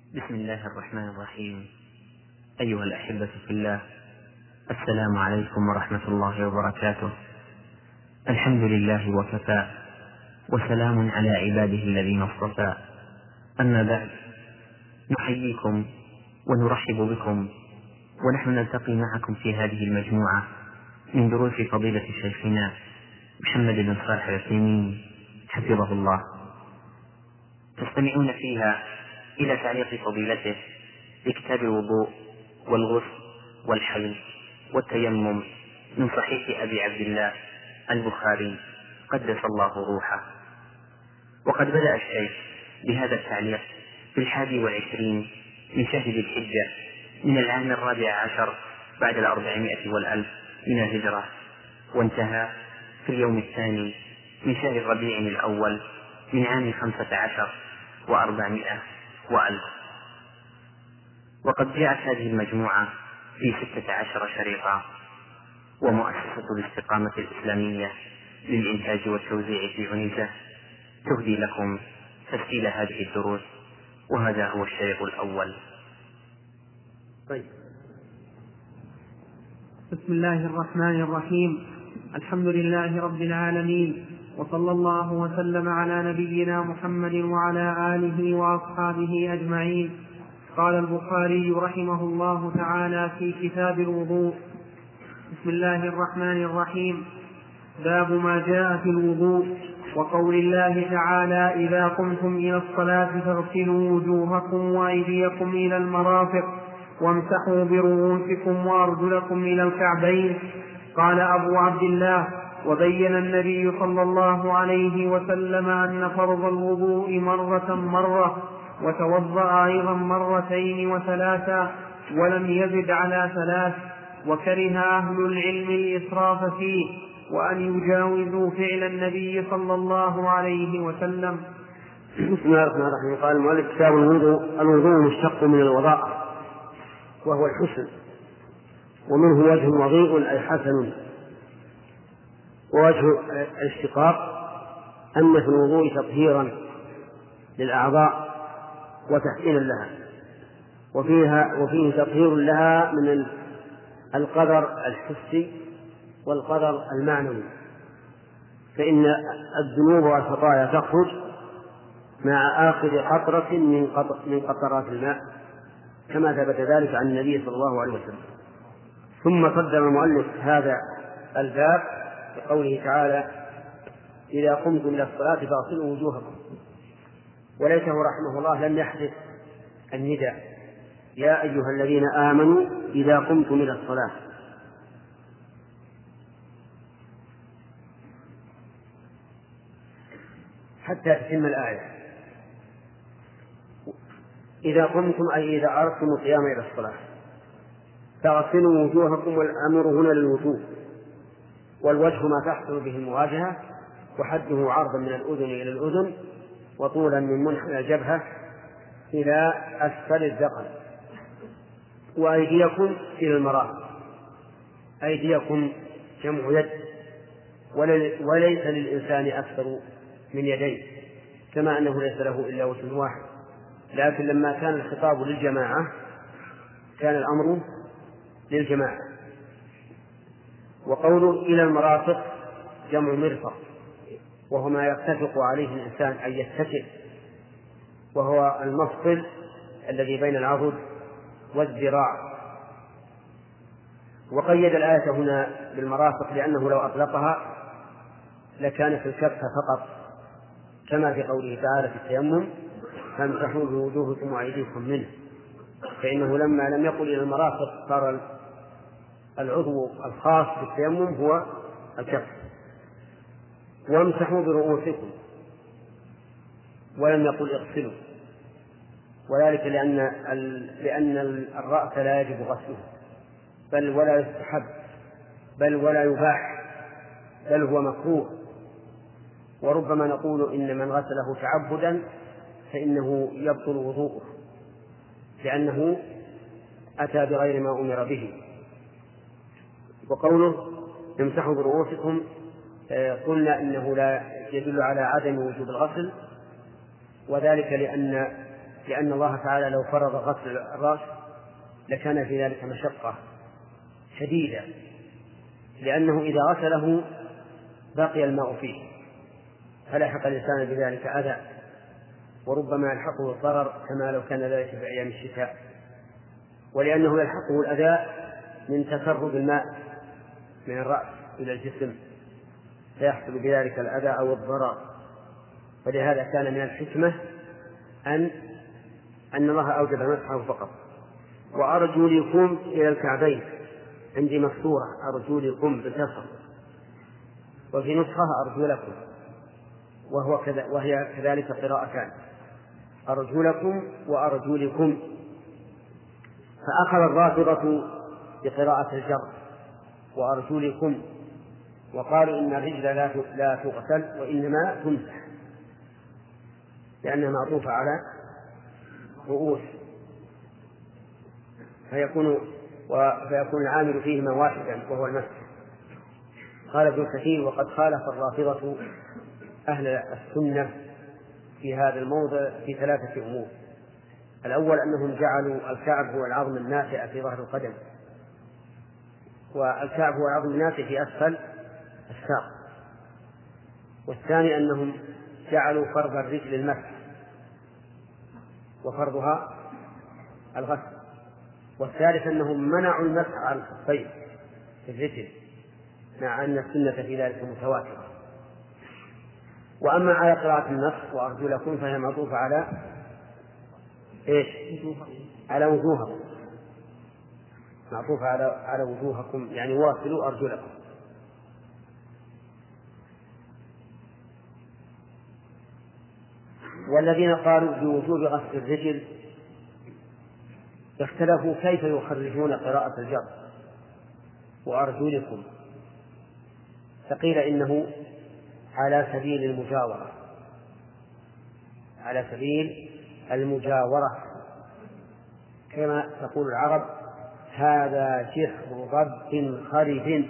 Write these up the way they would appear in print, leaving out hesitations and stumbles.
بسم الله الرحمن الرحيم. أيها الأحبة في الله، السلام عليكم ورحمة الله وبركاته. الحمد لله وكفى، وسلام على عباده الذين اصطفى. أما بعد، نحييكم ونرحب بكم، ونحن نلتقي معكم في هذه المجموعة من دروس فضيلة شيخنا محمد بن صالح العثيمين حفظه الله. تستمعون فيها إلى تعليق فضيلته لكتاب الوضوء والغسل والحل والتيمم من صحيح أبي عبد الله البخاري قدس الله روحه. وقد بدأ الشيخ بهذا التعليق في 21 من شهر ذي الحجة من العام 14 بعد 400 والألف من الهجرة، وانتهى في اليوم الثاني من شهر ربيع الأول من عام 15 و400 وألف. وقد جاءت هذه المجموعة في 16 شريطا، ومؤسسة الاستقامة الإسلامية للإنتاج والتوزيع في عنيزة تهدي لكم تسجيل هذه الدروس، وهذا هو الشريط الأول. طيب. بسم الله الرحمن الرحيم. الحمد لله رب العالمين، وصلى الله وسلم على نبينا محمد وعلى آله وأصحابه أجمعين. قال البخاري رحمه الله تعالى في كتاب الوضوء: بسم الله الرحمن الرحيم. باب ما جاء في الوضوء، وقول الله تعالى: إذا قمتم إلى الصلاة فاغسلوا وجوهكم وأيديكم إلى المرافق وامسحوا برؤوسكم وأرجلكم إلى الكعبين. قال أبو عبد الله: وبين النبي صلى الله عليه وسلم أن فرض الوضوء مرة، وتوضأ أيضا مرتين وثلاثا، ولم يزد على 3. وكره أهل العلم الإسراف فيه، وأن يجاوزوا فعل النبي صلى الله عليه وسلم. بسم الله الرحمن الرحيم. قال المؤلف: كتاب الوضوء مشتق من الوضاء، وهو الحسن، ومنه وجه وضيء أي حسن. ووجه الاشتقاق أن في الوضوء تطهيرا للأعضاء وتحسينا لها، وفيه تطهير لها من القدر الحسي والقدر المعنوي، فإن الذنوب والخطايا تخرج مع آخر قطرة من قطرات الماء، كما ثبت ذلك عن النبي صلى الله عليه وسلم. ثم قدم المؤلف هذا الباب بقوله تعالى: إذا قمتم إلى الصلاة فاغسلوا وجوهكم. وليته رحمه الله لم يحدث النداء: يا أيها الذين آمنوا إذا قمتم إلى الصلاة، حتى تتم الآية. إذا قمتم أي إذا أردتم القيام إلى الصلاة فاغسلوا وجوهكم، والأمر هنا للوجوه، والوجه ما تحصل به المواجهة، وحده عرضا من الأذن إلى الأذن، وطولا من منحنى الجبهة إلى أسفل الذقن، وأيديكم إلى المرافق. أيديكم جمع يد، وليس للإنسان أكثر من يدين، كما أنه ليس له إلا وجه واحد، لكن لما كان الخطاب للجماعة كان الأمر للجماعة. وقوله إلى المرافق جمع مرفق، وهو ما يتفق عليه الإنسان أن يتكئ، وهو المفصل الذي بين العضد والذراع. وقيد الآية هنا بالمرافق لأنه لو أطلقها لكانت الكف فقط، كما في قوله تعالى في التيمم: فامسحوا بوجوهكم وأيديكم منه، فإنه لما لم يقل إلى المرافق صار العضو الخاص بالتيمم هو الكف. وامسحوا برؤوسكم، ولم يقل اغسلوا، وذلك لأن الرأس لا يجب غسله، بل ولا يستحب، بل ولا يباح، بل هو مكروه. وربما نقول إن من غسله تعبدا فإنه يبطل وضوءه، لأنه أتى بغير ما أمر به. وقوله امسحوا برؤوسكم قلنا إنه لا يدل على عدم وجوب الغسل، وذلك لأن لأن الله تعالى لو فرض غسل الرأس لكان في ذلك مشقة شديدة، لأنه إذا غسله بقي الماء فيه فلحق الإنسان بذلك أذى، وربما يلحقه الضرر كما لو كان ذلك في أيام الشتاء، ولأنه يلحقه الأذى من تسرب الماء من الرأس إلى الجسم فيحصل بذلك الأذى أو الضرر. فلهذا كان من الحكمة أن الله أوجب مسحه فقط. وأرجلكم إلى الكعبين، عندي مكسورة أرجلكم بكسر، وفي نسخة أرجلكم، وهي كذلك قراءتان أرجلكم وأرجلكم. فأخذ الرافضة بقراءة الجر وأرجلكم، وقالوا إن الرجل لا تغسل وإنما تمسح لأنها معطوفة على رؤوس، فيكون العامل فيهما واحدا وهو المسح. قال ابن كثير: وقد خالف الرافضة أهل السنة في هذا الموضع في 3 أمور. الأول أنهم جعلوا الكعب هو العظم الناتئ في ظهر القدم، والكعب هو العظم الناتئ في أسفل الساق. والثاني أنهم جعلوا فرض الرجل المسح وفرضها الغسل. والثالث أنهم منعوا المسح على الخفين في الرجل، مع أن السنة في ذلك متواترة. وأما على قراءة النص وأرجلكم فهي معطوفة على إيش؟ على وجوهكم، معطوفة على وجوهكم، يعني واصلوا أرجلكم. والذين قالوا بوجوب غسل الرجل اختلفوا كيف يخرجون قراءة الجر وأرجلكم، فقيل إنه على سبيل المجاورة، على سبيل المجاورة، كما تقول العرب: هذا جحر ضب خرب،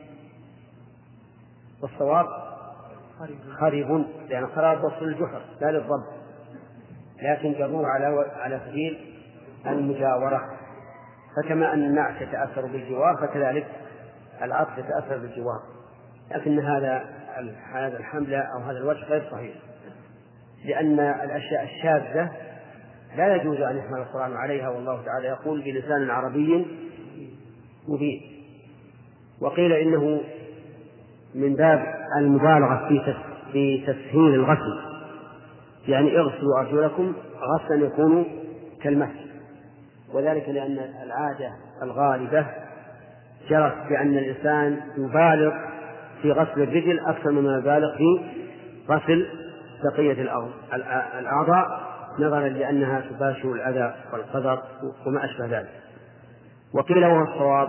والصواب خرب، لأن خراب وصل الجحر لا للضب، لكن جروه على سبيل المجاورة. فكما أن النعش يتأثر بالجوار فكذلك العطف يتأثر بالجوار، لكن هذا الحمل أو هذا الوجه غير صحيح، لأن الأشياء الشاذة لا يجوز أن يحمل القرآن عليها، والله تعالى يقول بلسان عربي مبين. وقيل إنه من باب المبالغة في تسهيل الغسل، يعني اغسلوا أرجلكم غسلا يكون كالمسح، وذلك لأن العادة الغالبة جرت بأن الإنسان يبالغ في غسل الرجل أكثر مما يبالغ في غسل بقية الأعضاء، نظرا لأنها تباشر الأذى والقدر وما أشبه ذلك. وقيل وهو الصواب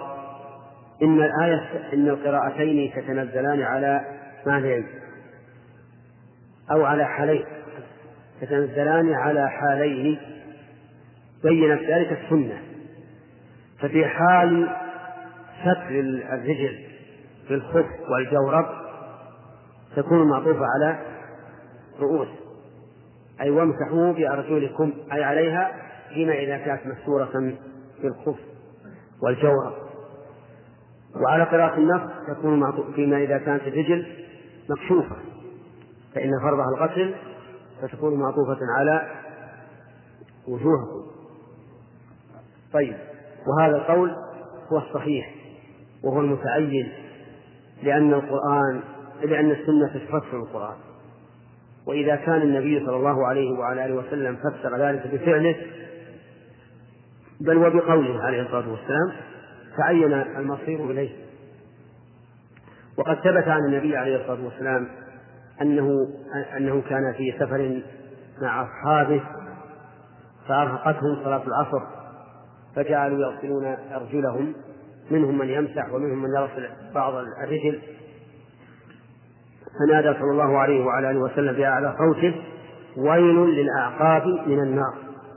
إن القراءتين تتنزلان على معنيين أو على حالين، تتنزلان على حالين بينت ذلك السنة. ففي حال ستر الرجل في الخف والجورب تكون معطوفة على رؤوس، أي وامسحوا بأرجلكم، أي عليها فيما إذا كانت مستورة في الخف والجورب. وعلى قراءة النص تكون معطوفة فيما إذا كانت الرجل مكشوفة فإن فرضها الغسل، فتكون معطوفة على وجوهكم. طيب، وهذا القول هو الصحيح وهو المتعين، لأن السنة تفسر القرآن، وإذا كان النبي صلى الله عليه وعلى آله وسلم فسر ذلك بفعله بل وبقوله عليه الصلاة والسلام تعين المصير إليه. وقد ثبت عن النبي عليه الصلاة والسلام أنه كان في سفر مع أصحابه فأرهقتهم صلاة العصر فجعلوا يغسلون أرجلهم، منهم من يمسح ومنهم من يغسل بعض الرجل، فنادى صلى الله عليه وعلى آله وسلم بأعلى صوته: ويل للأعقاب من النار.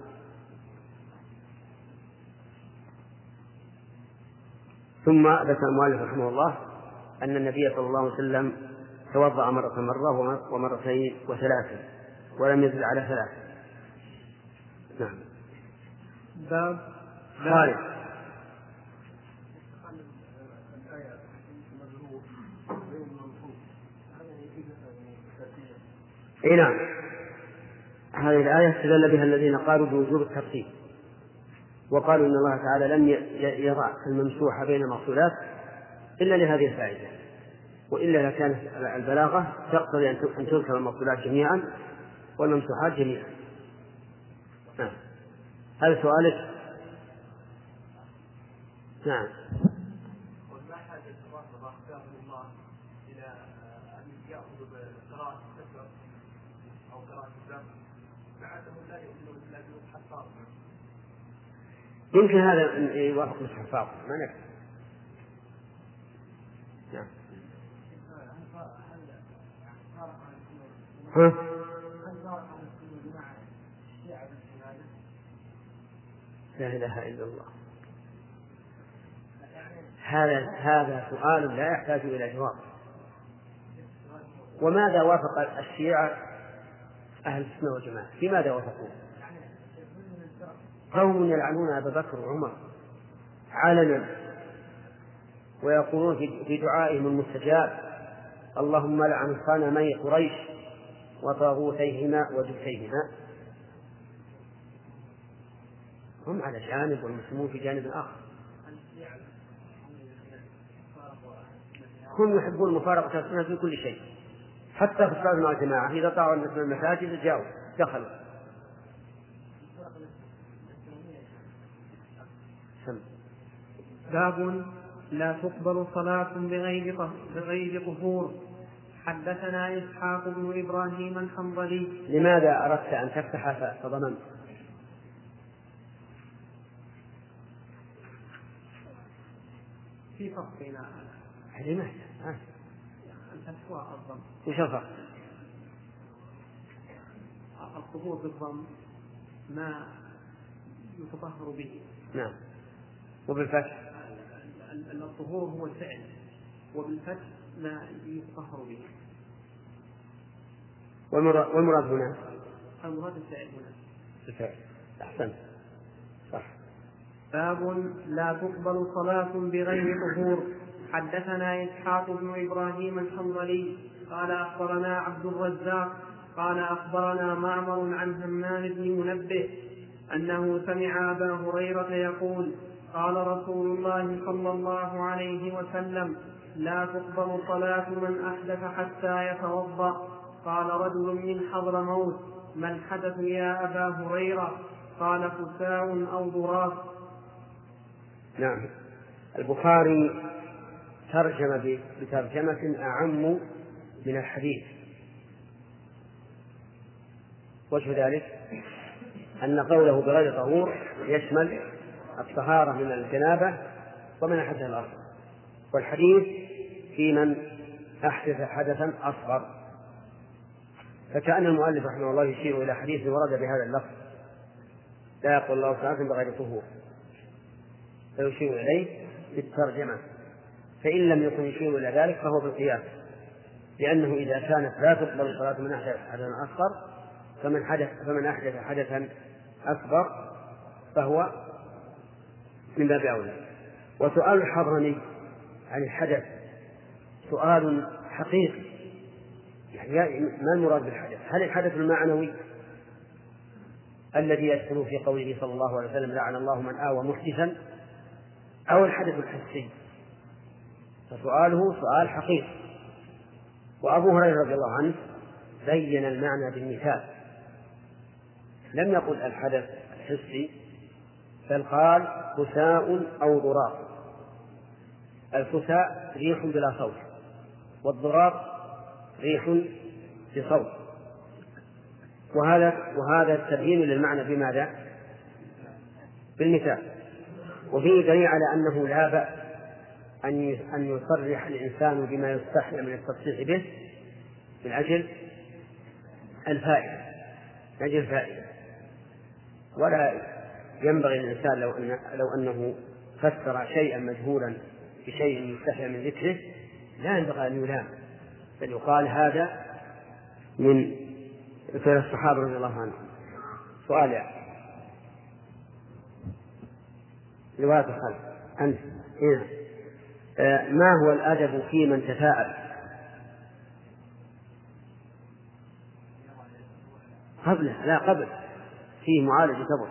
ثم ذكر المؤلف رحمه الله أن النبي صلى الله عليه وسلم توضأ مرة ومرتين وثلاثة ولم يزل على 3. نعم. باب خالد. اي نعم، هذه الآية استدل بها الذين قالوا بوجوب الترتيب، وقالوا إن الله تعالى لم يضع الممسوح بين المفصولات إلا لهذه الفائدة، وإلا لكانت البلاغة تقتضي أن تذكر المفصولات جميعا والممسوحات جميعا. نعم. هذا سؤالك؟ نعم. يمكن هذا يوافق الحفاظ ما نفسه. نعم. لا إله إلا الله. هذا سؤال لا يحتاج إلى جواب. وماذا وافق الشيعة أهل السنة والجماعة؟ في ماذا وافقوا؟ قوم يلعنون أبا بكر وعمر علنا، ويقولون في دعائهم المستجاب: اللهم لعن صنمي قريش وطاغوتيهما وجبتيهما. هم على جانب والمسلمون في جانب آخر. هم يحبون مفارقة السنة في كل شيء، حتى في الصلاة مع الجماعة إذا طاعوا الناس من المساجد جاءوا دخلوا. باب لا تقبل صلاة بغير طهور. حدثنا إسحاق بن إبراهيم الحنظلي. لماذا أردت أن تفتح فضمنت؟ في فرق بين لماذا؟ الفتح والضم. وش الفرق؟ الطهور بالضم ما يتطهر به. نعم. وبالفتح؟ الطهور هو الفعل، وبالفتح ما يتطهر به. والمراد هنا؟ المراد الفعل هنا. الفعل. أحسن. صح. باب لا تقبل صلاة بغير طهور. حدثنا إسحاق بن إبراهيم الحنظلي قال أخبرنا عبد الرزاق قال أخبرنا معمر عن همام بن منبه أنه سمع أبا هريرة يقول: قال رسول الله صلى الله عليه وسلم: لا تقبل صلاة من أحدث حتى يتوضأ. قال رجل من حضرموت: ما الحدث يا أبا هريرة؟ قال: فساء أو ضراس. نعم. البخاري ترجم بترجمة أعم من الحديث. وجه ذلك أن قوله بغير طهور يشمل الطهارة من الجنابة ومن أحدث الأصغر، والحديث في من أحدث حدثا أصغر. فكأن المؤلف رحمه الله يشير إلى حديث ورد بهذا اللفظ: لا يقول الله تعالى بغير طهور، فيشير إليه بالترجمة. فإن لم يكن يشير إلى ذلك فهو بالقياس، لأنه إذا كانت لا تقبل الصلاة من أحدث حدثا أصغر فمن أحدث حدثا أكبر فهو من باب أولى. وسؤال الحضرمي عن الحدث سؤال حقيقي، يعني ما المراد بالحدث؟ هل الحدث المعنوي الذي يدخل في قوله صلى الله عليه وسلم: لعن الله من آوى محدثا، أو الحدث الحسي؟ فسؤاله سؤال حقيقي. وأبو هريرة رضي الله عنه بين المعنى بالمثال، لم يقل الحدث الحسي، بل قال: فساء أو ضراط. الفساء ريح بلا صوت، والضراط ريح بصوت. وهذا التبيين للمعنى بماذا؟ بالمثال. وفيه دليل على أنه لا بأس أن يصرح الإنسان بما يستحي من التصريح به من أجل الفائدة، ولا ينبغي للإنسان لو أنه فسر شيئا مجهولا بشيء يستحي من ذكره لا ينبغي أن يلام، بل يقال هذا من فعل الصحابة رضي الله عنهم. سؤال رواية الخلف. أنت هنا. ما هو الأدب في من تثاءب؟ قبله، لا قبل، فيه معالجة قبل.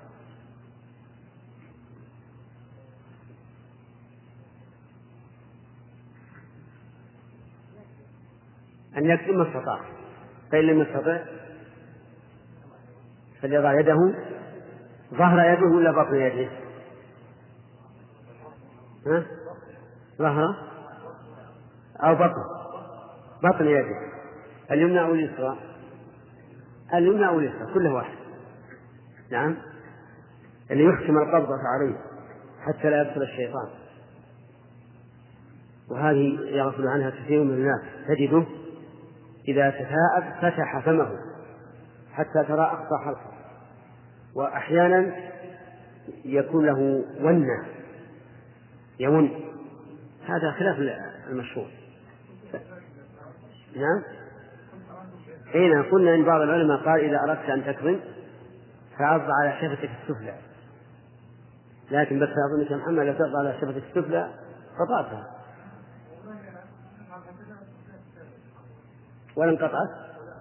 أن يكتب ما استطاع، فإن لم يستطع فليضع يده ظهر يده ولا بطن يده؟ ظهر أو بطن يده، اليمنى أو اليسرى؟ اليمنى أو اليسرى، كله واحد. نعم، اللي يحكم القبضة عليه حتى لا يدخل الشيطان. وهذه يغفل عنها كثير من الناس، تجده إذا تثاءب فتح فمه حتى ترى أقصى حلقه، وأحيانا يكون له ونة يمن، هذا خلاف المشهور. نعم، حين قلنا إن بعض العلماء قال إذا أردت أن تكظم فعض على شفتك السفلى، لكن بس أظنك يا محمد لو تعض على شفتك السفلى قطعتها ولا انقطعت.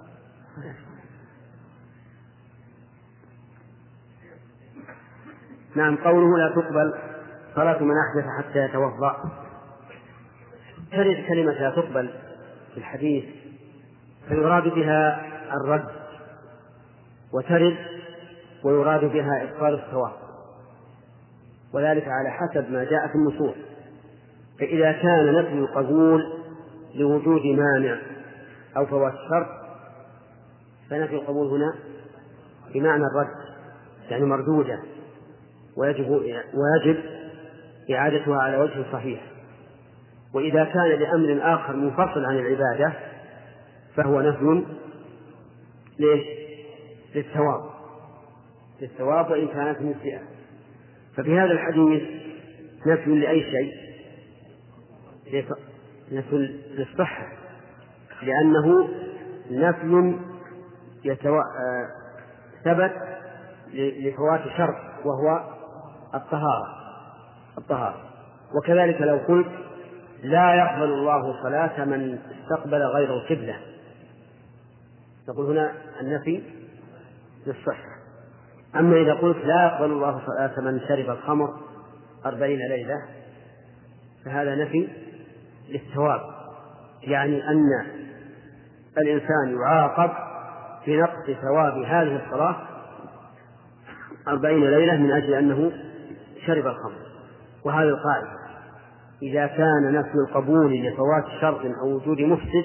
نعم، قوله لا تقبل صلاة من أحدث حتى يتوضأ، ترد كلمة لا تقبل في الحديث فيراد بها الرد، وترد ويراد بها إبطال الثواب، وذلك على حسب ما جاء في النصوص. فإذا كان نفي القبول لوجود مانع أو فوات شرط فنفي القبول هنا بمعنى الرد، يعني مردودة، ويجب إعادتها على وجه صحيح. وإذا كان لأمر آخر منفصل عن العبادة فهو نفي للثواب وإن كانت مسيئة. ففي هذا الحديث نفي لأي شيء، نفي للصحة، لأنه نفي ثبت لفوات شرط وهو الطهارة. وكذلك لو قلت لا يقبل الله صلاة من استقبل غير القبلة، نقول هنا النفي للصحة. أما إذا قلت لا يقبل الله صلاة من شرب الخمر 40 ليلة فهذا نفي للثواب، يعني أن الإنسان يعاقب بنقص ثواب هذه الصلاة 40 ليلة من أجل أنه شرب الخمر. وهذه القاعدة، إذا كان نفي القبول لفوات شرط أو وجود مفسد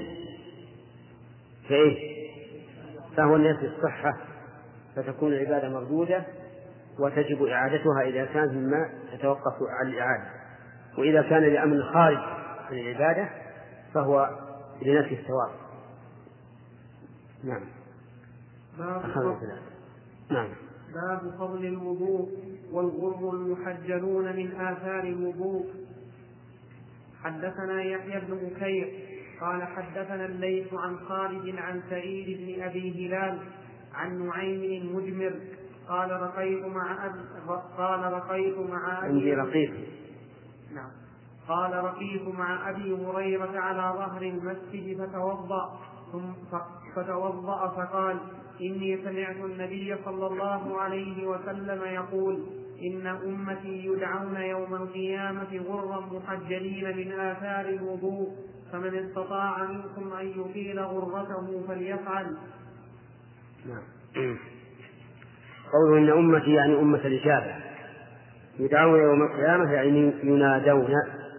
فهو نفي الصحة، فتكون العبادة مردودة وتجب إعادتها إذا كانت مما تتوقف عن الإعادة. وإذا كان لأمر خارج عن العبادة فهو لنفي الثواب. نعم. نعم. باب فضل الوضوء والغر المحجلون من آثار الوضوء. حدثنا يحيى بن بكير قال حدثنا الليث عن خالد عن سعيد بن أبي هلال عن نعيم المجمر قال رقيت مع أبي هريرة على ظهر المسجد فتوضأ فقال إني سمعت النبي صلى الله عليه وسلم يقول إن أمتي يدعون يوم القيامة غرا محجلين من آثار الوضوء فمن استطاع منكم أن يطيل غرته فليفعل. قوله إن أمتي يعني أمة الإجابة، يدعون يوم القيامة يعني ينادون،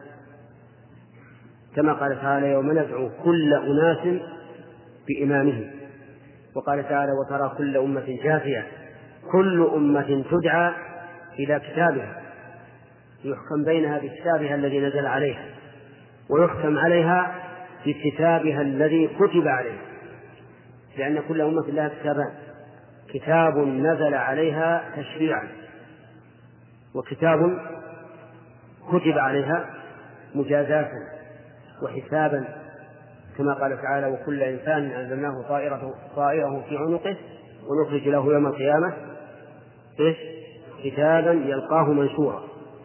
كما قال تعالى يوم ندعو كل أناس بإمامهم. وقال تعالى وترى كل أمة جاثية، كل أمة تدعى إلى كتابها يحكم بينها بكتابها الذي نزل عليها، ويحكم عليها بكتابها الذي كتب عليها، لأن كل أمة لها كتابان، كتاب نزل عليها تشريعا، وكتاب كتب عليها مجازاة وحسابا، كما قال تعالى وكل إنسان أنزلناه طائره في عنقه ونخرج له يوم القيامة كتابا يلقاه منشورا.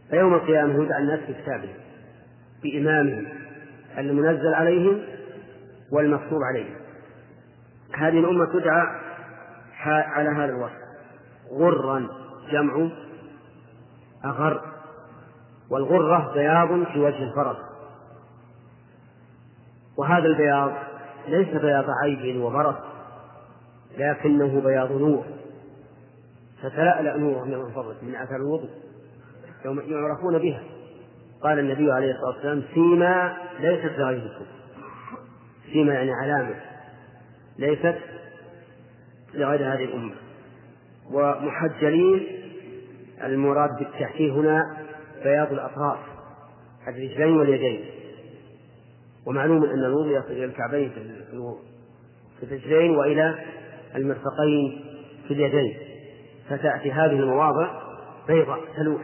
فيوم القيامة يدعى الناس بكتابهم بإمامهم المنزل عليهم والمكتوب عليهم. هذه الأمة تدعى على هذا الوصف غرا، جمع أغر، والغرة بياض في وجه الفرس، وهذا البياض ليس بياض عيب وبرص، لكنه بياض نور، فتلألأ نور من فضله من أثر الوضوء يوم يعرفون بها. قال النبي عليه الصلاة والسلام سيما ليست لغيركم، سيما يعني علامة ليست لغير هذه الأمة. ومحجلين المراد بالتحجيل هنا بياض الأطراف الرجلين واليدين، ومعلوم أن الوضوء يصل إلى الكعبين في الرجلين وإلى المرفقين في اليدين، فتأتي هذه المواضع بيضاء تلوح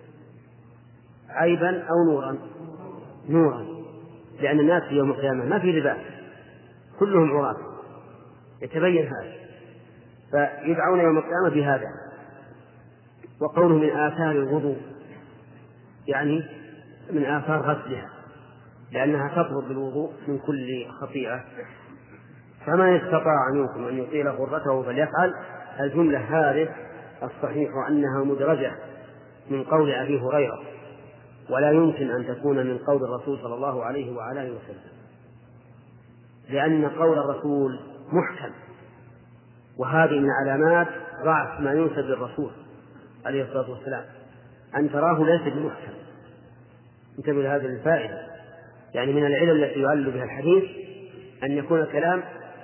عيبا أو نورا، لأن الناس في يوم القيامة ما في لباس، كلهم عراة، يتبين هذا، فيدعون يوم القيامة بهذا. وقوله من آثار الوضوء يعني من آثار غسلها، لأنها تطرد بالوضوء من كل خطيئة. فمن استطاع منكم أن يطيل غرته فليفعل. الجملة هذه الصحيح أنها مدرجة من قول أبي هريرة، ولا يمكن أن تكون من قول الرسول صلى الله عليه وعلى آله وسلم، لأن قول الرسول محكم، وهذه من علامات ضعف ما ينسب للرسول عليه الصلاة والسلام، أن تراه ليس بمحكم. انتبه لهذه الفائدة، يعني من العلل التي يعل بها الحديث أن يكون الكلام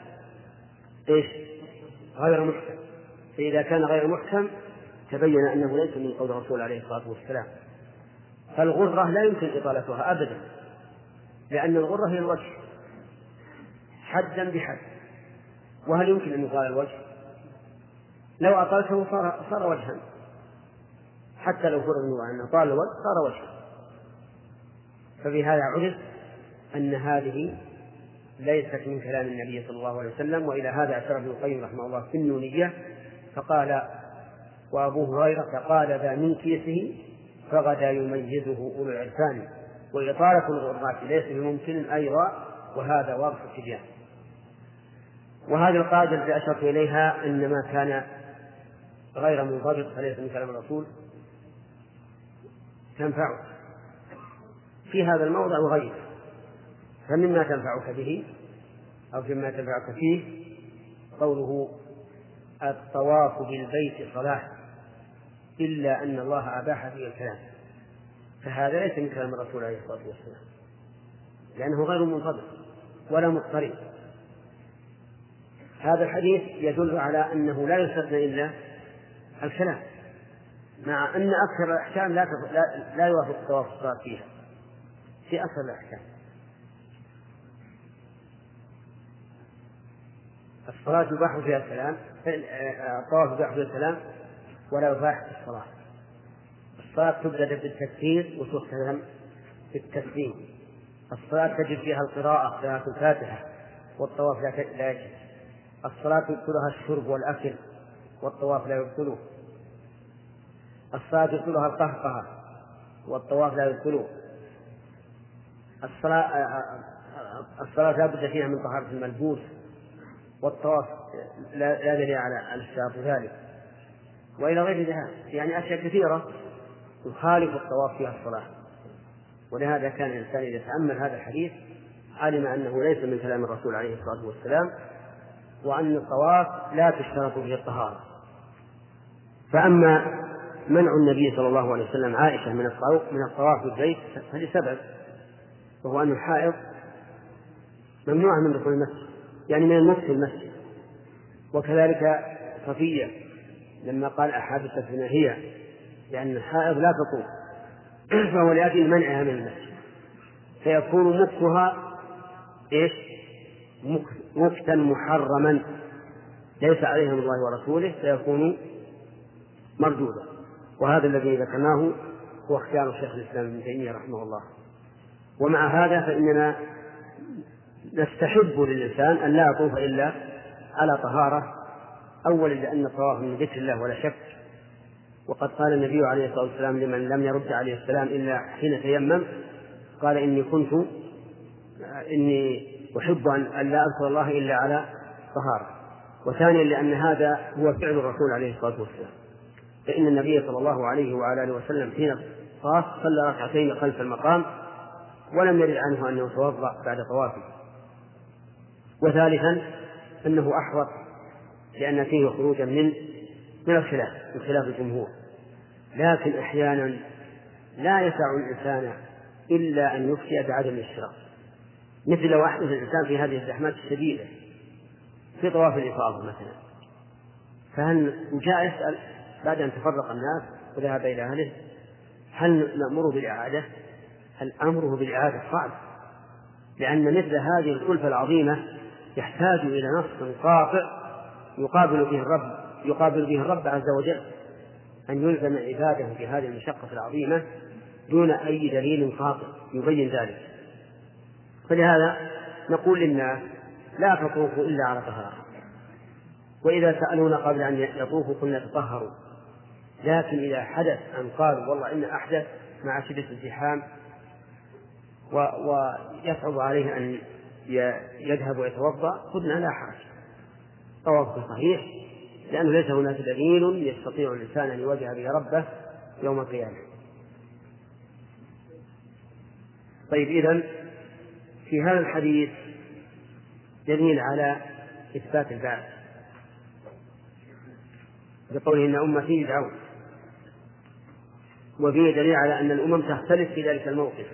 غير محكم، فإذا كان غير محكم تبين أنه ليس من قول الرسول عليه الصلاة والسلام. فالغرة لا يمكن إطالتها أبدا، لأن الغرة هي الوجه حدا بحد، وهل يمكن أن يطال الوجه؟ لو أطالته صار وجها، حتى لو فرض أنه طال الوجه صار وجها. فبهذا عرف أن هذه ليست من كلام النبي صلى الله عليه وسلم. وإلى هذا أشار ابن القيم رحمه الله في النونية فقال: وأبو هريرة قال ذا من كيسه فغدا يميزه أولو العرفان، وإطالة الغرات ليس بممكن أيضا، وهذا واضح التبيان. وهذه القاعدة التي أشرت إليها أن ما كان غير منضبط فليس من كلام الرسول تنفعه في هذا الموضع وغيره. فمما تنفعك به أو فيما تنفعك فيه قوله: الطواف بالبيت صلاة إلا أن الله أباح فيه الكلام، فهذا ليس من كلام الرسول عليه الصلاة والسلام، لأنه غير منضبط ولا مضطرب. هذا الحديث يدل على أنه لا يستثنى إلا الكلام، مع أن أكثر الأحكام لا يوافق الطواف الصلاة فيها في أكثر الأحكام. الصلاة يباح فيها الكلام، الطواف يباح فيها الكلام ولا يباح في الصلاة. الصلاة تبدأ بالتكبير وتختم بالتسليم. الصلاة تجب فيها قراءة الفاتحة، والطواف لا يجب. الصلاة يبطلها الشرب والأكل، والطواف لا يبطله. الصلاة يبطلها القهقهة، والطواف لا يبطله. الصلاة لا بد فيها من طهارة الملبوس، والطواف لا دليل على اشتراط ذلك، وإلى غير ذلك، يعني أشياء كثيرة يخالف الطواف فيها الصلاة. ولهذا كان الإنسان إذا تأمل هذا الحديث علم أنه ليس من كلام الرسول عليه الصلاة والسلام، وأن الطواف لا تشترط به الطهارة. فأما منع النبي صلى الله عليه وسلم عائشة من الطواف بالبيت فلسبب، وهو أن الحائض ممنوعة من دخول المسجد، يعني من المكث في المسجد. وكذلك صفية لما قال أحادثتنا هي، لأن الحائض لا تطوف، فهو لأجل منعها من المسجد، فيكون مكثها مكثا محرما ليس عليه من الله ورسوله، فيكون مردودا. وهذا الذي ذكرناه هو اختيار شيخ الإسلام ابن تيمية رحمه الله. ومع هذا فإننا نستحب للإنسان أن لا يطوف إلا على طهارة، أولا لأن الطواف من ذكر الله ولا شك، وقد قال النبي عليه الصلاة والسلام لمن لم يرد عليه السلام إلا حين تيمم، قال إني أحب أن لا أذكر الله إلا على طهارة. وثانيا لأن هذا هو فعل الرسول عليه الصلاة والسلام، فإن النبي صلى الله عليه وعلى آله وسلم حين طاف صلى ركعتين خلف المقام ولم يرد عنه أنه توضأ بعد طوافه. وثالثا أنه أحوط لأن فيه خروجا من خلاف الجمهور. لكن أحيانا لا يسع الإنسان إلا أن يفتي بعدم الاشتراك، مثل لو أحدث الإنسان في هذه الزحمات الشديدة في طواف الإفاضة مثلا، فهل جاء يسأل بعد أن تفرق الناس وذهب إلى أهله هل نأمره بالإعادة؟ هل أمره بالإعادة صعب، لأن مثل هذه الكلفة العظيمة يحتاج إلى نص قاطع يقابل به الرب عز وجل، أن يلزم عباده في هذه المشقة العظيمة دون أي دليل قاطع يبين ذلك. فلهذا نقول للناس لا تطوفوا إلا على طهارة، وإذا سألونا قبل أن يطوفوا قلنا تطهروا. لكن إذا حدث أن قالوا والله إن أحدث مع شدة الزحام ويصعب عليه أن يذهب ويتوضأ قلنا لا حرج، طوافه صحيح، لأنه ليس هناك دليل يستطيع الإنسان أن يواجه به ربه يوم القيامة. طيب، إذن في هذا الحديث دليل على إثبات البعث بقوله إن أمتي يدعون، وفيه دليل على أن الأمم تختلف في ذلك الموقف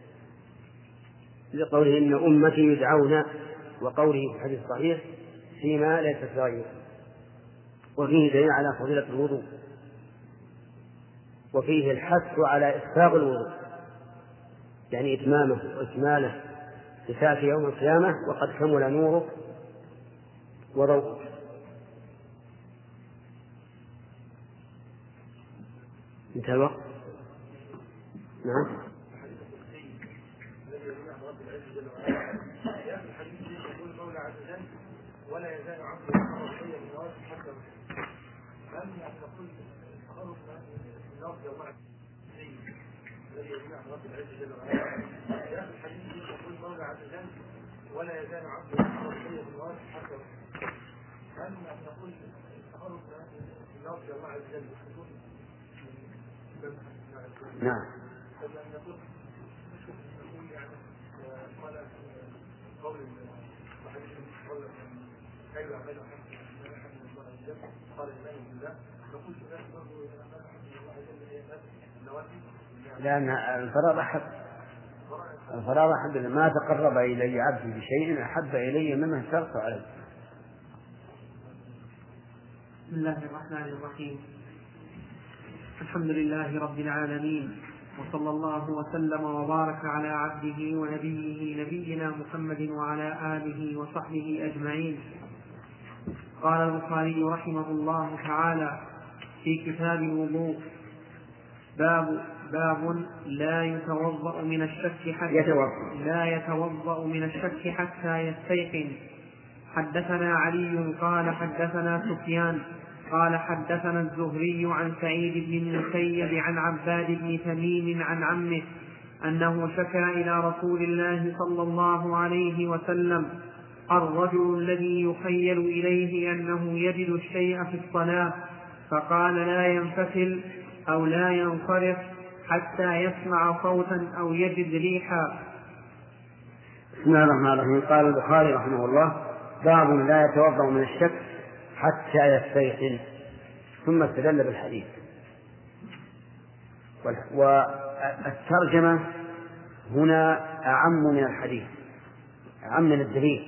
بقوله إن أمتي يدعون، وقوله في الحديث الصحيح فيما لا يتغير. وفيه دليل على فضيلة الوضوء، وفيه الحث على إسباغ الوضوء يعني إتمامه وإكماله لتأتي يوم القيامة وقد كمل نوره وضوءه. انتهى الوقت. نعم. ولا يزال عبد الله شيئا من الناس حتى لم يقل تقرب من الناس يوم الذي يجمع رب العزة جل وعلا. في آخر الحديث يقول مولى عز وجل ولا يزال عبد الله شيئا من الناس حتى لم يقل تقرب من الناس يوم عز وجل. نعم. لم يقل يعني قال قول الحديث قال الإيمان بالله نقول ذلك برضو الله جل وعلا لأن الفرائض أحب ما تقرب إلي عبدي بشيء أحب إلي مما افترضت عليه. بسم الله الرحمن الرحيم. الحمد لله رب العالمين، وصلى الله وسلم وبارك على عبده ونبيه نبينا محمد وعلى آله وصحبه أجمعين. قال البخاري رحمه الله تعالى في كتاب الوضوء: باب لا يتوضأ من الشك حتى يستيقن. حدثنا علي قال حدثنا سفيان قال حدثنا الزهري عن سعيد بن المسيب عن عباد بن تميم عن عمه أنه شكا إلى رسول الله صلى الله عليه وسلم الرجل الذي يخيل إليه أنه يجد الشيء في الصلاة، فقال لا ينفتل أو لا ينصرف حتى يسمع صوتا أو يجد ريحا. بسم الله الرحمن الرحيم. قال البخاري رحمه الله: باب لا يتوضأ من الشك حتى يستيقن، ثم استدل بالحديث. والترجمة هنا أعم من الحديث، أعم من الدليل،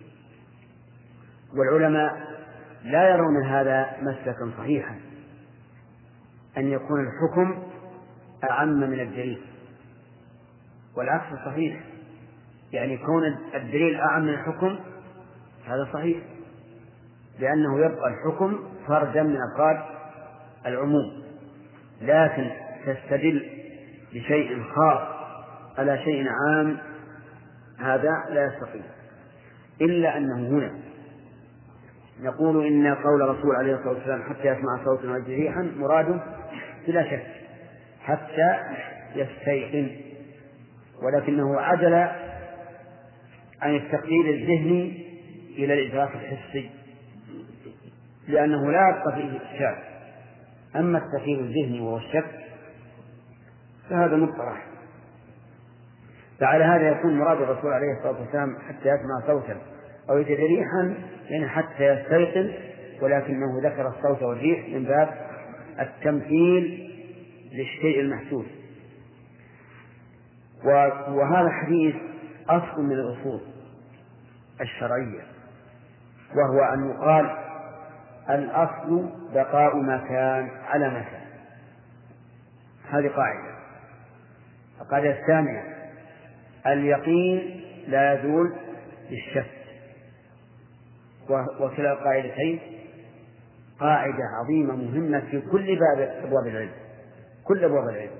والعلماء لا يرون هذا مسلكا صحيحا أن يكون الحكم أعم من الدليل، والعكس صحيح، يعني كون الدليل أعم من الحكم هذا صحيح، لأنه يبقى الحكم فردا من أفراد العموم، لكن تستدل بشيء خاص على شيء عام هذا لا يستطيع، إلا أنه هنا نقول إن قول الرسول عليه الصلاة والسلام حتى يسمع صوتا ويجد ريحا مراده بلا شك حتى يستيقن، ولكنه عدل عن التقدير الذهني إلى الإدراك الحسي، لأنه لا يبقى فيه إشكال. أما التقدير الذهني وهو الشك فهذا مطرح. فعلى هذا يكون مراد الرسول عليه الصلاة والسلام حتى يسمع صوتا أو يجد ريحا، يعني حتى يستيقن، ولكنه ذكر الصوت والريح من باب التمثيل للشيء المحسوس. وهذا الحديث أصل من الأصول الشرعية، وهو أن يقال الأصل بقاء ما كان على ما كان. هذه قاعدة. القاعدة الثانية اليقين لا يزول بالشك، وكلا القاعدتين قاعدة عظيمة مهمة في كل باب أبواب العلم، كل أبواب العلم.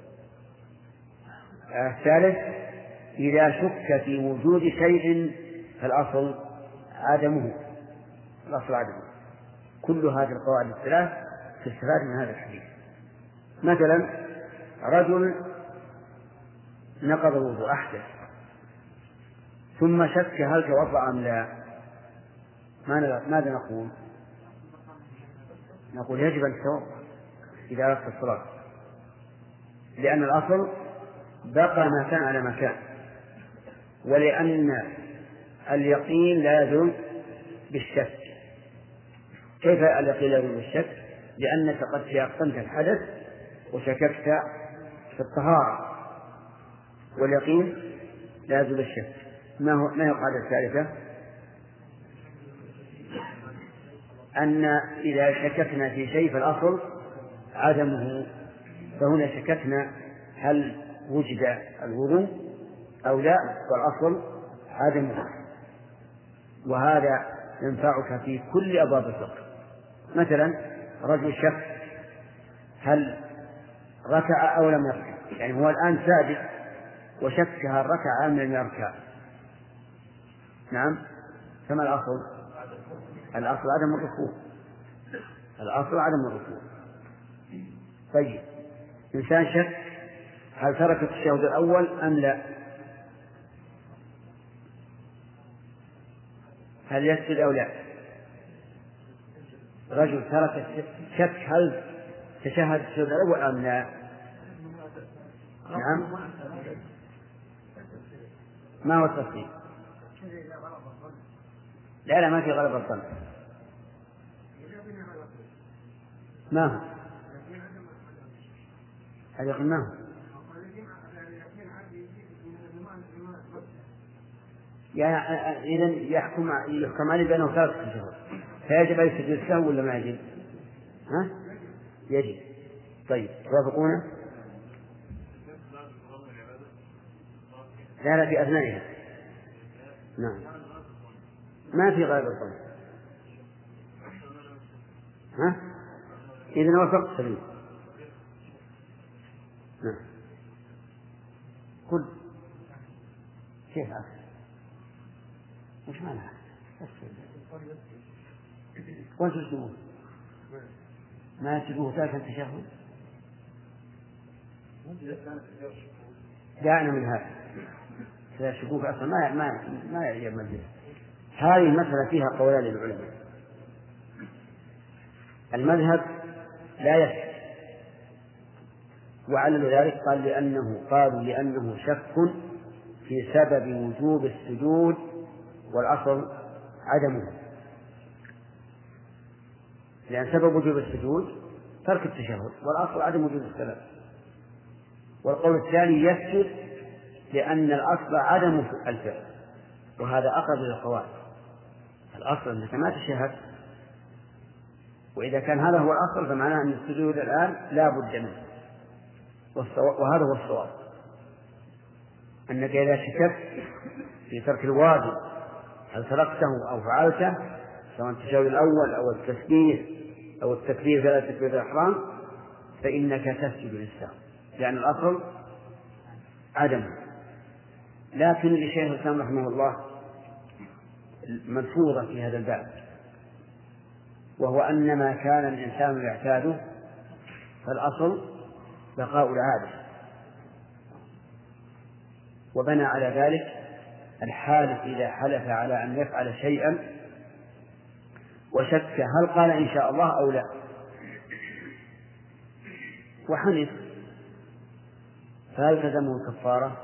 الثالث إذا شك في وجود شيء فالأصل عدمه، الأصل عدمه. كل هذه القواعد الثلاث تستفاد من هذا الحديث. مثلا رجل نقض الوضوء أحدث ثم شك هل توضأ أم لا، ماذا نقول؟ نقول يجب أن يتوضأ إذا أردت الصلاة، لأن الأصل بقى ما كان على ما كان، ولأن اليقين لا يزول بالشك. كيف اليقين لا يزول بالشك؟ لأنك قد تيقنت الحدث وشككت في الطهارة، واليقين لا يزول بالشك. ما هي القاعدة الثالثة؟ أن إذا شككنا في شيء فالأصل عدمه، فهنا شككنا هل وجد الوضوء أو لا، والأصل عدمه. وهذا ينفعك في كل أبواب الفقه. مثلا رجل شك هل ركع أو لم يركع، يعني هو الآن ساجد وشك هل ركع أم لم يركع. نعم، فما الأصل؟ الأصل عدم الركوع، الأصل عدم الركوع. طيب إنسان شك هل ترك التشهد الأول أم لا، هل يسجد أو لا. رجل ترك شك هل تشهد التشهد الأول أم لا. نعم، ما هو التفصيل؟ لا ما في غلبة الظن. ما هو هذا يقول ما هو؟ يعني إذن يحكم عليه بأنه ترك التشهد، فيجب أن يسجد السهو ولا ما يجب؟ ها؟ يجب. طيب توافقونه؟ لا في أثنائها. نعم ما في غير الظن. ها؟ إذن وافقت سليم. نعم قل كيف أخذ وش معناها؟ وانت تسموه ما تسموه ثالثا تشهد؟ دعنا من هذا، لا شكوك أصلا ما يجب مجلس. هذه المسألة فيها قولان للعلماء. المذهب لا يشك، وعلل ذلك قالوا لأنه شك في سبب وجوب السجود والأصل عدمه، لأن سبب وجوب السجود ترك التشهد والأصل عدم وجوب السلام. والقول الثاني يسجد لأن الأصل عدم الفعل، وهذا أقرب للقواعد. الأصل أنك ما تشهد، وإذا كان هذا هو الأصل فمعناه أن السجود الآن لا بد منه، وهذا هو الصواب. أنك إذا شككت في ترك الواجب هل تركته أو فعلته، سواء التشهد الأول أو التسبيح أو التكبير ثلاث تكبيرات الإحرام، فإنك تسجد للسهو، لأن الأصل عدمه. لكن لشيخ الإسلام رحمه الله ملحوظة في هذا الباب، وهو أن ما كان الإنسان يعتاده فالأصل بقاء العادة، وبنى على ذلك الحالف إذا حلف على أن يفعل شيئا وشك هل قال إن شاء الله أو لا وحنث، فهل تلزمه الكفارة؟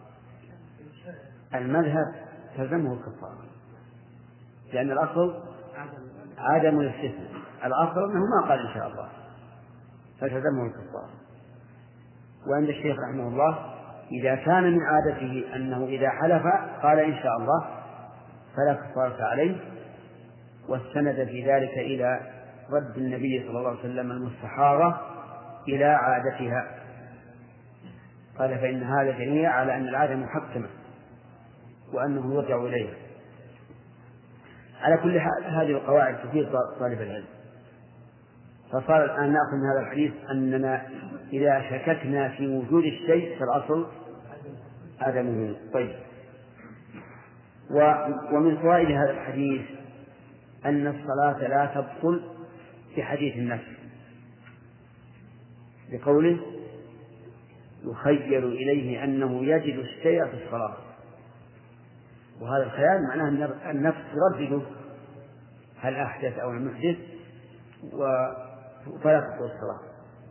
المذهب تلزمه الكفارة، لأن الأصل عدم الاستثناء، الأصل أنه ما قال إن شاء الله فتلزمه الكفارة. وعند الشيخ رحمه الله إذا كان من عادته أنه إذا حلف قال إن شاء الله فلا كفارة عليه، واستند في ذلك إلى رد النبي صلى الله عليه وسلم المستحاضة إلى عادتها، قال فإن هذا دليل على أن العادة محكمة وأنه يرجع إليها. على كل حال هذه القواعد تفيد طالب العلم. فصار الآن نأخذ من هذا الحديث أننا إذا شككنا في وجود الشيء فالأصل عدمه. طيب، ومن فوائد هذا الحديث أن الصلاة لا تبطل في حديث النفس بقوله يخيل إليه أنه يجد الشيء في الصلاة، وهذا الخيال معناه أن النفس تردده هل أحدث أو لم يحدث فلا تبطل الصلاة.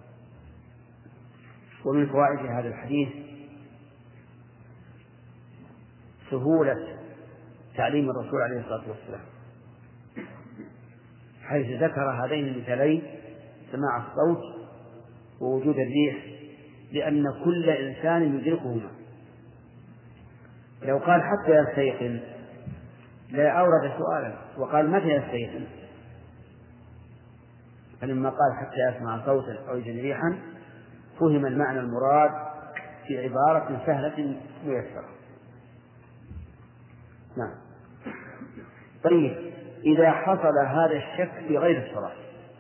ومن فوائد هذا الحديث سهولة تعليم الرسول عليه الصلاة والسلام، حيث ذكر هذين المثالين سماع الصوت ووجود الريح، لأن كل إنسان يدركهما. لو قال حتى يستيقن لا أورد سؤالا وقال متى يستيقن، فلما قال حتى يسمع صوتا أو يجد ريحا فهم المعنى المراد في عبارة سهلة ميسرة. نعم. طيب، إذا حصل هذا الشك في غير الصلاة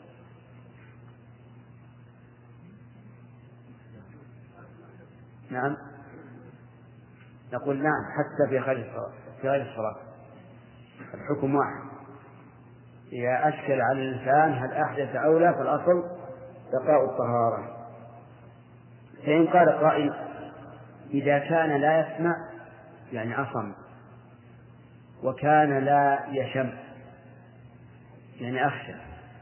نعم نقول نعم حتى في غير الصلاة الحكم واحد. إذا أشكل على الإنسان هل أحدث أو لا فالأصل بقاء الطهارة. فإن قال قائل إذا كان لا يسمع يعني أصم، وكان لا يشم يعني أخشى،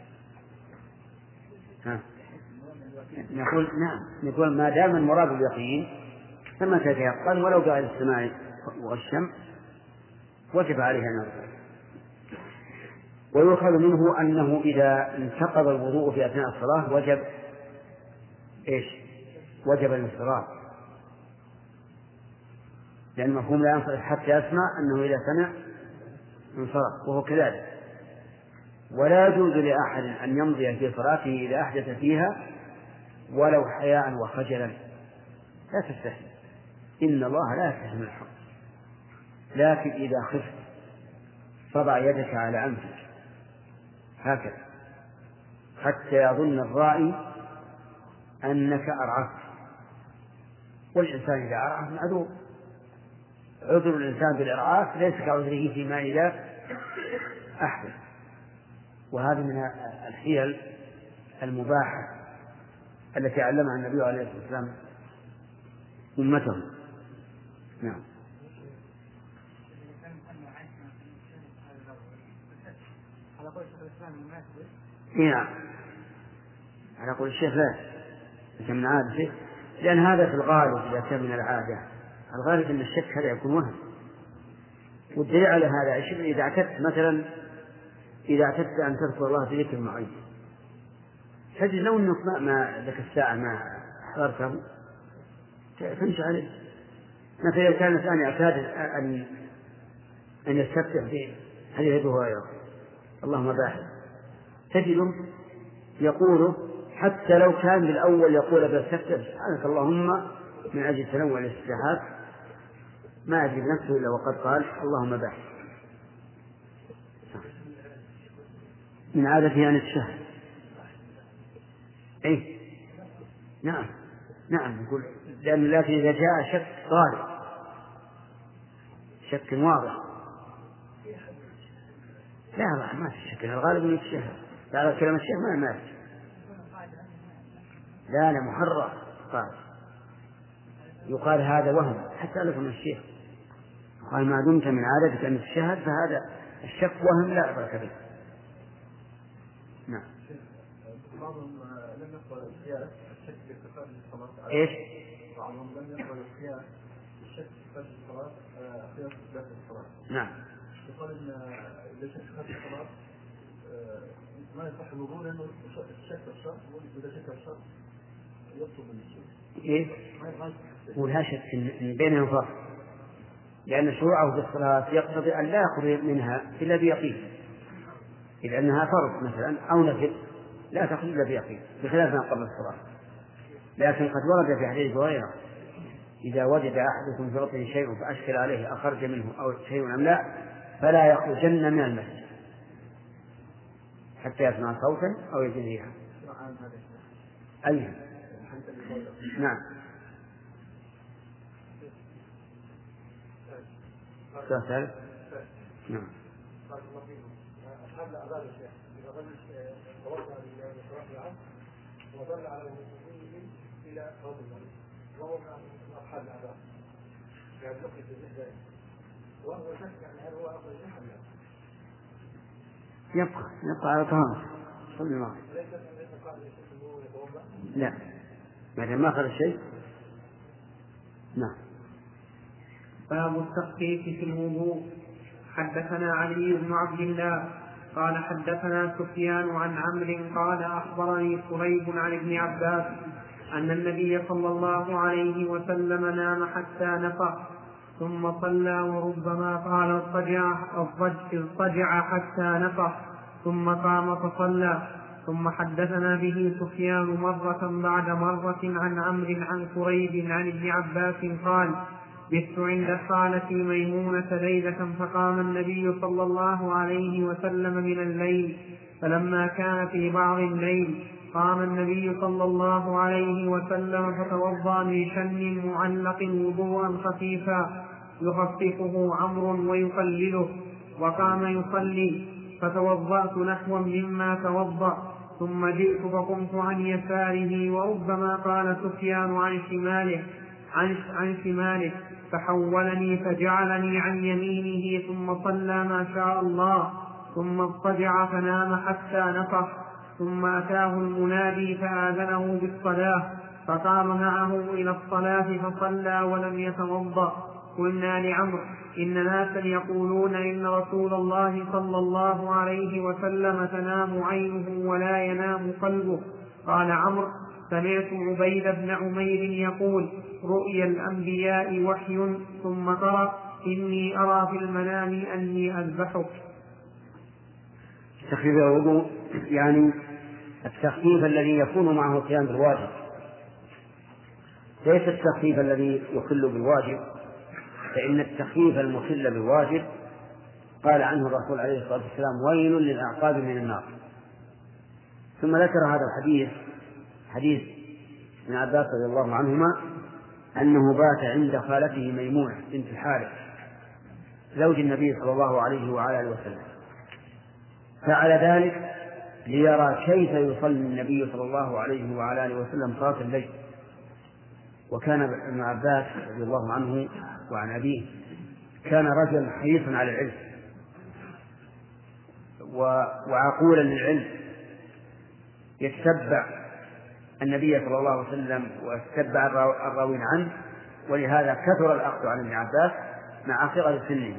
نقول نعم، نقول ما دام المراد اليقين فما تتيقن ولو قال السماع والشم وجب عليه أن يرجع. ويؤخذ منه أنه إذا انتقض الوضوء في أثناء الصلاة وجب إيش؟ وجب الانصراف، لأن مفهوم لا ينصرف حتى يسمع أنه إذا سمع انصرف، وهو كذلك. ولا يجوز لأحد أن يمضي في صلاته إذا أحدث فيها ولو حياء وخجلا، لا تستحي، إن الله لا يستحي من الحق، لكن إذا خفت فضع يدك على أنفك هكذا حتى يظن الرائي أنك أرعفت، والإنسان إذا أرعف معذور، عذر الإنسان بالإرعاف ليس كعذره فيما إذا أحدث. وهذه من الحيل المباحة التي علمها النبي عليه الصلاة والسلام أمته. نعم. نعم، على قول الشيخ لا ليس من عادته، لأن هذا في الغالب إذا كان من العادة الغالب أن الشك هذا يكون وهم. والدليل على هذا إذا اعتدت مثلا أن تذكر الله بذكر معين تجد لو أنك ما ذاك الساعة ما حضرته تمشي عليه. مثلا إذا كان الإنسان يعتاد أن يستفتح بحديث أبي هريرة اللهم باحث، تجد يقوله حتى لو كان بالأول يقول بستفتح سبحانك اللهم من أجل تنوع الاستفتاحات ما يجب نفسه إلا وقد قال اللهم باحث. من عادته أن يتشهد. أي نعم نقول لكن إذا جاء شك صارم شك واضح لا ما في شك، الغالب أن يتشهد. تعرف كلام الشيخ ما مات. لا محرر يقال هذا وهم حتى لكم الشيخ قال ما دمت من عادتك أن تشهد فهذا الشك وهم لا عبرة به. نعم. بعضهم لم يقبل القياس الشك في ارتفاع الصلاة. إيش؟ بعضهم لم يقبل القياس الشك في ارتفاع الصلاة قياس ذات الصلاة. نعم. يقال إن إذا شك في الصلاة ما يصح الوضوء لأنه الشك الشرط وإذا شك الشرط يطلب من الشيء. إيه؟ ولا شك إن بينهم فرق لأن شروعه في الصلاة يقتضي أن لا يخرج منها إلا بيقين إذ أنها فرض مثلا أو نفل لا تخرج إلا بيقين بخلاف ما قبل الصلاة. لكن قد ورد في حديث هريرة إذا وجد أحدكم في بطنه شيء فأشكل عليه أخرج منه أو شيء أم لا فلا يخرجن من المسجد حتى يسمع صوتا أو يجد ريحا. أيها. نعم. سؤال. نعم. أصحاب الأعذار يا شيخ إذا رجل توضأ لصلاة العصر وظل على وضوءه إلى صلاة المغرب وهو من أصحاب الأعذار يعني يقف في الزحزاح وهو شك يعني هل هو أفضل الزحم يبقى على طهارة صلى الله عليه وسلم. ليس قاعدة يشك أنه يتوضأ لا ما أخذ الشيء. نعم. باب التخفيف في الوضوء. حدثنا علي بن عبد الله قال حدثنا سفيان عن عمرو قال أخبرني قريب عن ابن عباس أن النبي صلى الله عليه وسلم نام حتى نفخ ثم صلى وربما قال اضطجع حتى نفخ ثم قام فصلى. ثم حدثنا به سفيان مرة بعد مرة عن عمرو عن قريب عن ابن عباس قال بت عند خالتي ميمونة ليلة فقام النبي صلى الله عليه وسلم من الليل فلما كان في بعض الليل قام النبي صلى الله عليه وسلم فتوضأ من شن معلق وضوءا خفيفا يخففه عمرو ويقلله وقام يصلي فتوضأت نحوا مما توضأ ثم جئت فقمت عن يساره وربما قال سفيان عن شماله فحولني فجعلني عن يمينه ثم صلى ما شاء الله ثم اضطجع فنام حتى نفخ ثم أتاه المنادي فآذنه بالصلاة فقام معه إلى الصلاة فصلى ولم يتوضأ. قلنا لعمرو إن ناسا يقولون إن رسول الله صلى الله عليه وسلم تنام عينه ولا ينام قلبه. قال عمرو سمعت عبيد بن عمير يقول رؤيا الأنبياء وحي ثم قرأ إني أرى في المنام أني أذبحك. تخفيف الوضوء يعني التخفيف الذي يكون معه القيام بالواجب ليس التخفيف الذي يخل بالواجب فإن التخفيف المخل بالواجب قال عنه الرسول عليه الصلاة والسلام ويل للأعقاب من النار. ثم ذكر هذا حديث ابن عباس رضي الله عنهما أنه بات عند خالته ميمونة بنت الحارث زوج النبي صلى الله عليه وعلى آله وسلم فعل ذلك ليرى كيف يصلي النبي صلى الله عليه وعلى آله وسلم صلاة الليل. وكان ابن عباس رضي الله عنه وعن أبيه كان رجلا حريصا على العلم وعقولا للعلم يتتبع النبي صلى الله عليه وسلم ويتتبع الراوين عنه ولهذا كثر الأخذ عن ابن عباس مع صغر سنه.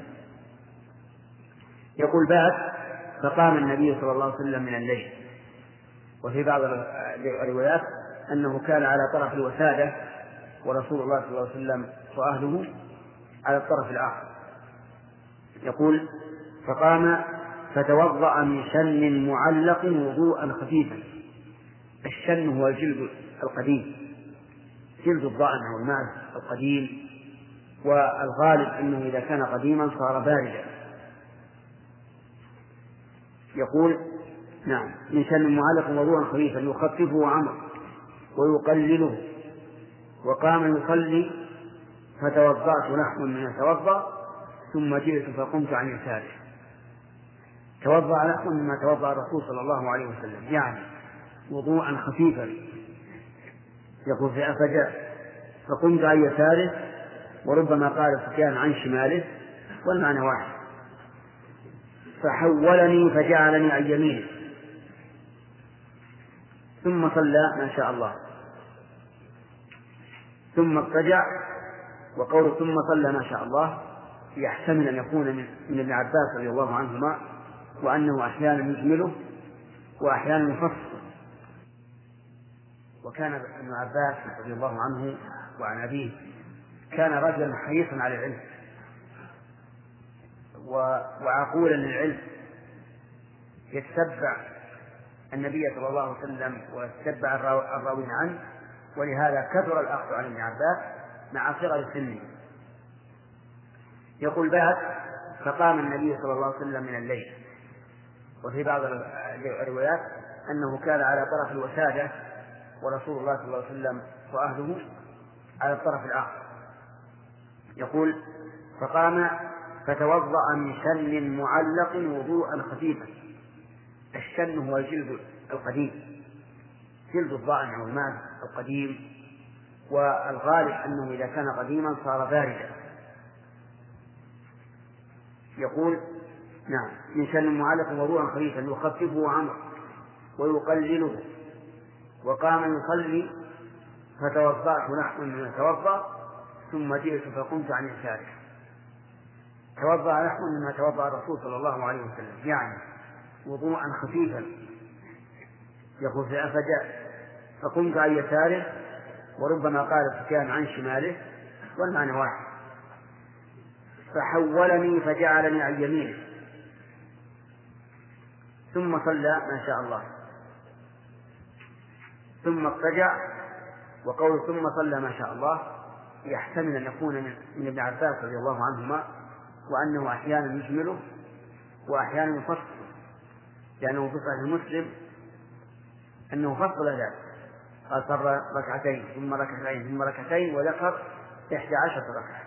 يقول بعد فقام النبي صلى الله عليه وسلم من الليل وفي بعض الروايات أنه كان على طرف الوسادة ورسول الله صلى الله عليه وسلم وأهله على الطرف الآخر. يقول فقام فتوضأ من شن معلق وضوءا خفيفا. الشن هو الجلد القديم جلد الضأن أو الماء القديم والغالب أنه إذا كان قديما صار باردا. يقول نعم من شن معلق وضوءا خفيفا يخففه عمرو ويقلله وقام يصلي فتوضأت نحو من يتوضأ ثم جئت فقمت عن يساره. توضأ نحو مما توضأ الرسول صلى الله عليه وسلم، يعني وضوءا خفيفا. يقول فجاء فقمت عن يساره، وربما قال سفيان عن شماله، والمعنى واحد. فحولني فجعلني عن يمينه، ثم صلى ما شاء الله، ثم اضطجع. وقول ثم صلى ما شاء الله يحتمل أن يكون من ابن عباس رضي الله عنهما، وأنه أحيانا يجمله وأحيانا يفصل. وكان ابن عباس رضي الله عنه وعن أبيه كان رجلا حريصا على العلم وعقولا للعلم، يتتبع النبي صلى الله عليه وسلم ويتتبع الراوين عنه، ولهذا كثر الأخذ عن ابن عباس مع صغر سنه. يقول بعد فقام النبي صلى الله عليه وسلم من الليل، وفي بعض الروايات أنه كان على طرف الوسادة ورسول الله صلى الله عليه وسلم وأهله على الطرف الآخر. يقول فقام فتوضأ من شن معلق وضوءا خفيفا. الشن هو الجلد القديم، جلد الضأن أو الماء القديم، والغالب أنه إذا كان قديما صار باردا. يقول نعم من شن معلق وضوءا خفيفا يخففه عنه ويقلله. وقام يصلي فتوضأت نحو مما توضأ، ثم جئت فقمت عن يساره. توضأ نحو مما توضأ الرسول صلى الله عليه وسلم، يعني وضوءا خفيفا. يقول فجاء فقمت عن يساره، وربما قال سفيان عن شماله، والمعنى واحد. فحولني فجعلني عن يمينه، ثم صلى ما شاء الله، ثم اضطجع. وقول ثم صلى ما شاء الله يحتمل أن يكون من ابن عباس رضي الله عنهما، وأنه أحيانا يجمله وأحيانا يفصل، لأنه في صحيح مسلم أنه فصل ذلك، قال صلى ركعتين ثم ركعتين ثم ركعتين، وذكر 11 ركعة.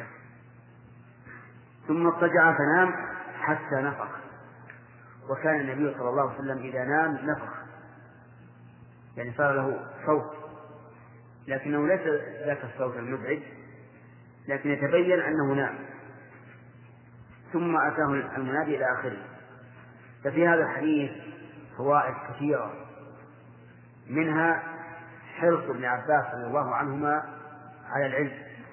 ثم اضطجع فنام حتى نفخ. وكان النبي صلى الله عليه وسلم إذا نام نفخ، يعني صار له صوت، لكنه ليس ذاك الصوت المزعج، لكن يتبين أنه نام. ثم أتاه المنادي إلى آخره. ففي هذا الحديث فوائد كثيرة، منها حرص ابن عباس رضي الله عنهما على العلم،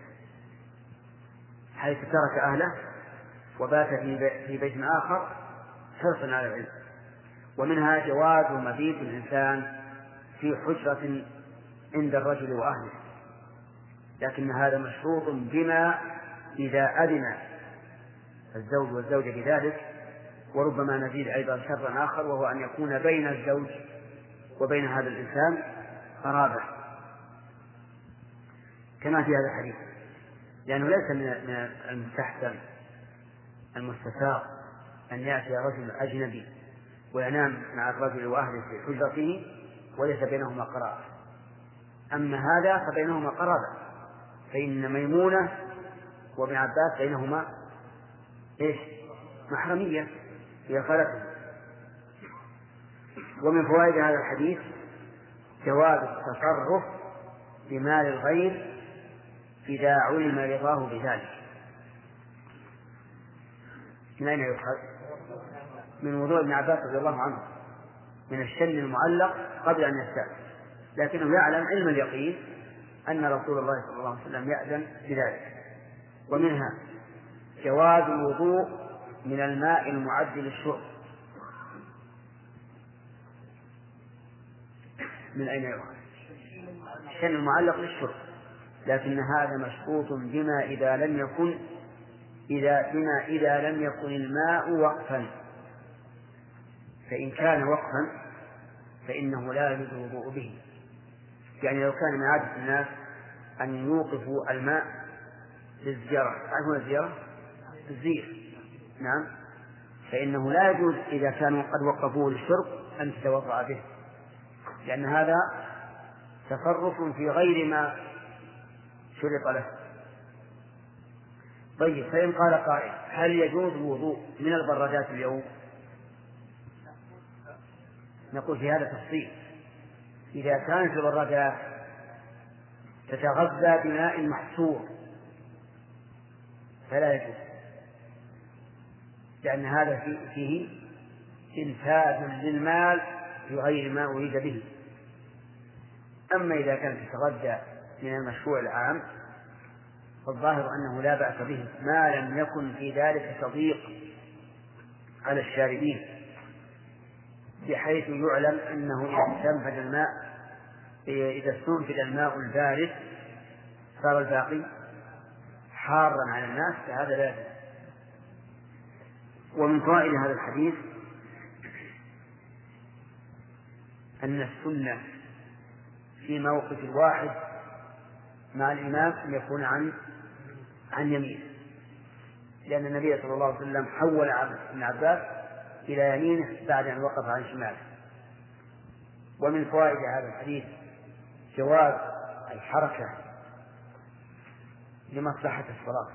حيث ترك أهله وبات في بيت آخر حرصا على العلم. ومنها جواز مبيت الإنسان في حجرة عند الرجل وأهله، لكن هذا مشروط بما إذا أذن الزوج والزوجة بذلك. وربما نزيد أيضا شرا آخر، وهو أن يكون بين الزوج وبين هذا الإنسان قرابة كما في هذا الحديث، لأنه ليس من المستحسن المستساغ أن يأتي رجل أجنبي وينام مع الرجل وأهله في حجرته وليس بينهما قرابة. أما هذا فبينهما قرابة، فإن ميمونة وابن عباس بينهما محرمية هي خالته. ومن فوائد هذا الحديث جواز التصرف بمال الغير إذا علم رضاه بذلك. من أين يؤخذ؟ من وضوء ابن عباس رضي الله عنه، من الشن المعلق قبل أن يستأذن، لكنه يعلم علم اليقين أن رسول الله صلى الله عليه وسلم يأذن بذلك. ومنها جواز الوضوء من الماء المعد للشرب. من أين يؤخذ؟ الشن المعلق للشرب، لكن هذا مشروط بما إذا لم يكن الماء وقفا. فإن كان وقفا فإنه لا يجوز الوضوء به. يعني لو كان من عادة الناس أن يوقفوا الماء للزيارة، تعرفون الزيارة؟ الزير، نعم، فإنه لا يجوز إذا كانوا قد وقفوه للشرب أن تتوضأ به، لأن هذا تصرف في غير ما شرط له. طيب، فإن قال قائل هل يجوز الوضوء من البرادات اليوم؟ نقول في هذا تفصيل. إذا كانت الوراثات تتغذى بماء محصور فلا يجوز، لأن هذا فيه إنفاذ للمال في غير ما أريد به. أما إذا كانت تتغذى من المشروع العام فالظاهر أنه لا بأس به ما لم يكن في ذلك تضييق على الشاربين، بحيث يعلم أنه إذا استنفد الماء البارد صار الباقي حارا على الناس، فهذا لا يجوز. ومن فوائد هذا الحديث أن السنة في موقف الواحد مع الإمام أن يكون عن يمينه، لأن النبي صلى الله عليه وسلم حول ابن عباس إلى يمينه بعد أن وقف عن شماله. ومن فوائد هذا الحديث جواز الحركة لمصلحة الصلاة.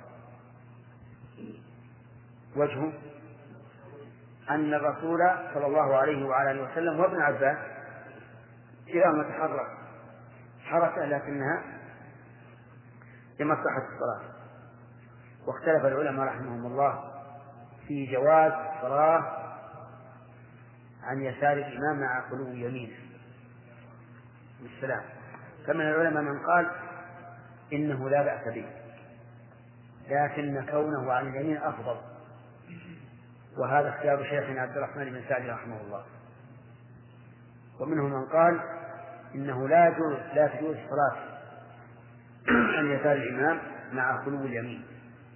وجهه أن الرسول صلى الله عليه وعلى آله وسلم وابن عباس كلاهما تحرك حركة لكنها لمصلحة الصلاة. واختلف العلماء رحمهم الله في جواز الصلاة عن يسار الإمام مع خلو يمينه بالسلام. فمن العلماء من قال إنه لا بأس به، لكن كونه عن اليمين أفضل، وهذا اختيار شيخنا عبد الرحمن بن سعد رحمه الله. ومنهم من قال إنه لا تجوز الصلاة عن يسار الإمام مع خلو اليمين.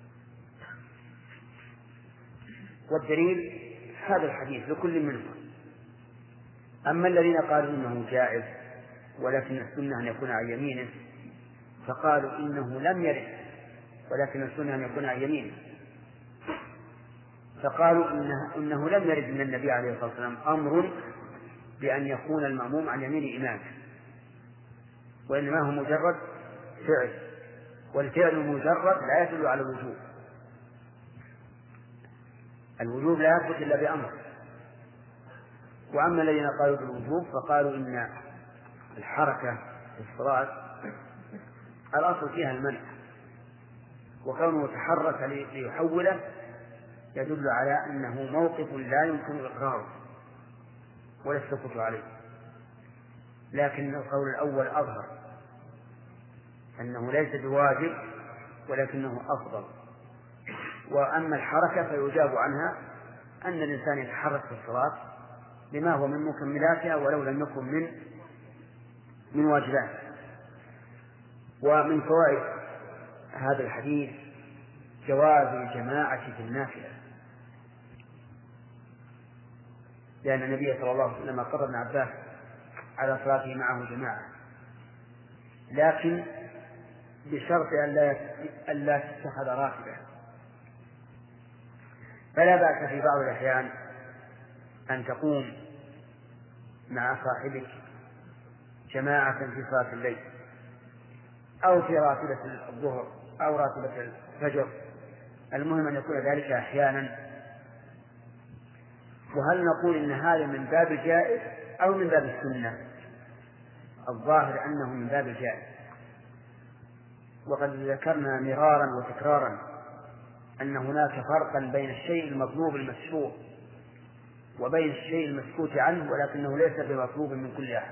والدليل هذا الحديث لكل منهم. أما الذين قالوا إنه جائز ولكن السنة أن يكون عن يمينه فقالوا إنه لم يرد ولكن السنة أن يكون عن يمينه، فقالوا إنه لم يرد من النبي عليه الصلاة والسلام أمر بأن يكون المأموم عن يمين إمامه، وإنما هو مجرد فعل، والفعل المجرد لا يدل على الوجوب. الوجوب لا يثبت إلا بأمر. وأما الذين قالوا بالوجوب فقالوا إن الحركة في الصلاة الأصل فيها المنع، وكونه تحرك ليحوله يدل على أنه موقف لا يمكن إقراره ولا السكوت عليه. لكن القول الأول أظهر أنه ليس بواجب ولكنه أفضل. وأما الحركة فيجاب عنها أن الإنسان يتحرك في الصلاة بما هو من مكملاتها ولو لم يكن من واجبات. ومن فوائد هذا الحديث جواز الجماعة في النافلة، لأن النبي صلى الله عليه وسلم قرر ابن عباس على صلاته معه جماعة، لكن بشرط أن لا تتخذ راتبة. فلا بأس في بعض الأحيان أن تقوم مع صاحبك جماعة في صلاة الليل أو في راتبة الظهر أو راتبة الفجر، المهم أن يكون ذلك أحيانا. وهل نقول إن هذا من باب الجائز أو من باب السنة؟ الظاهر أنه من باب الجائز. وقد ذكرنا مرارا وتكرارا أن هناك فرقا بين الشيء المطلوب المشروع وبين الشيء المسكوت عنه ولكنه ليس بمطلوب من كل أحد.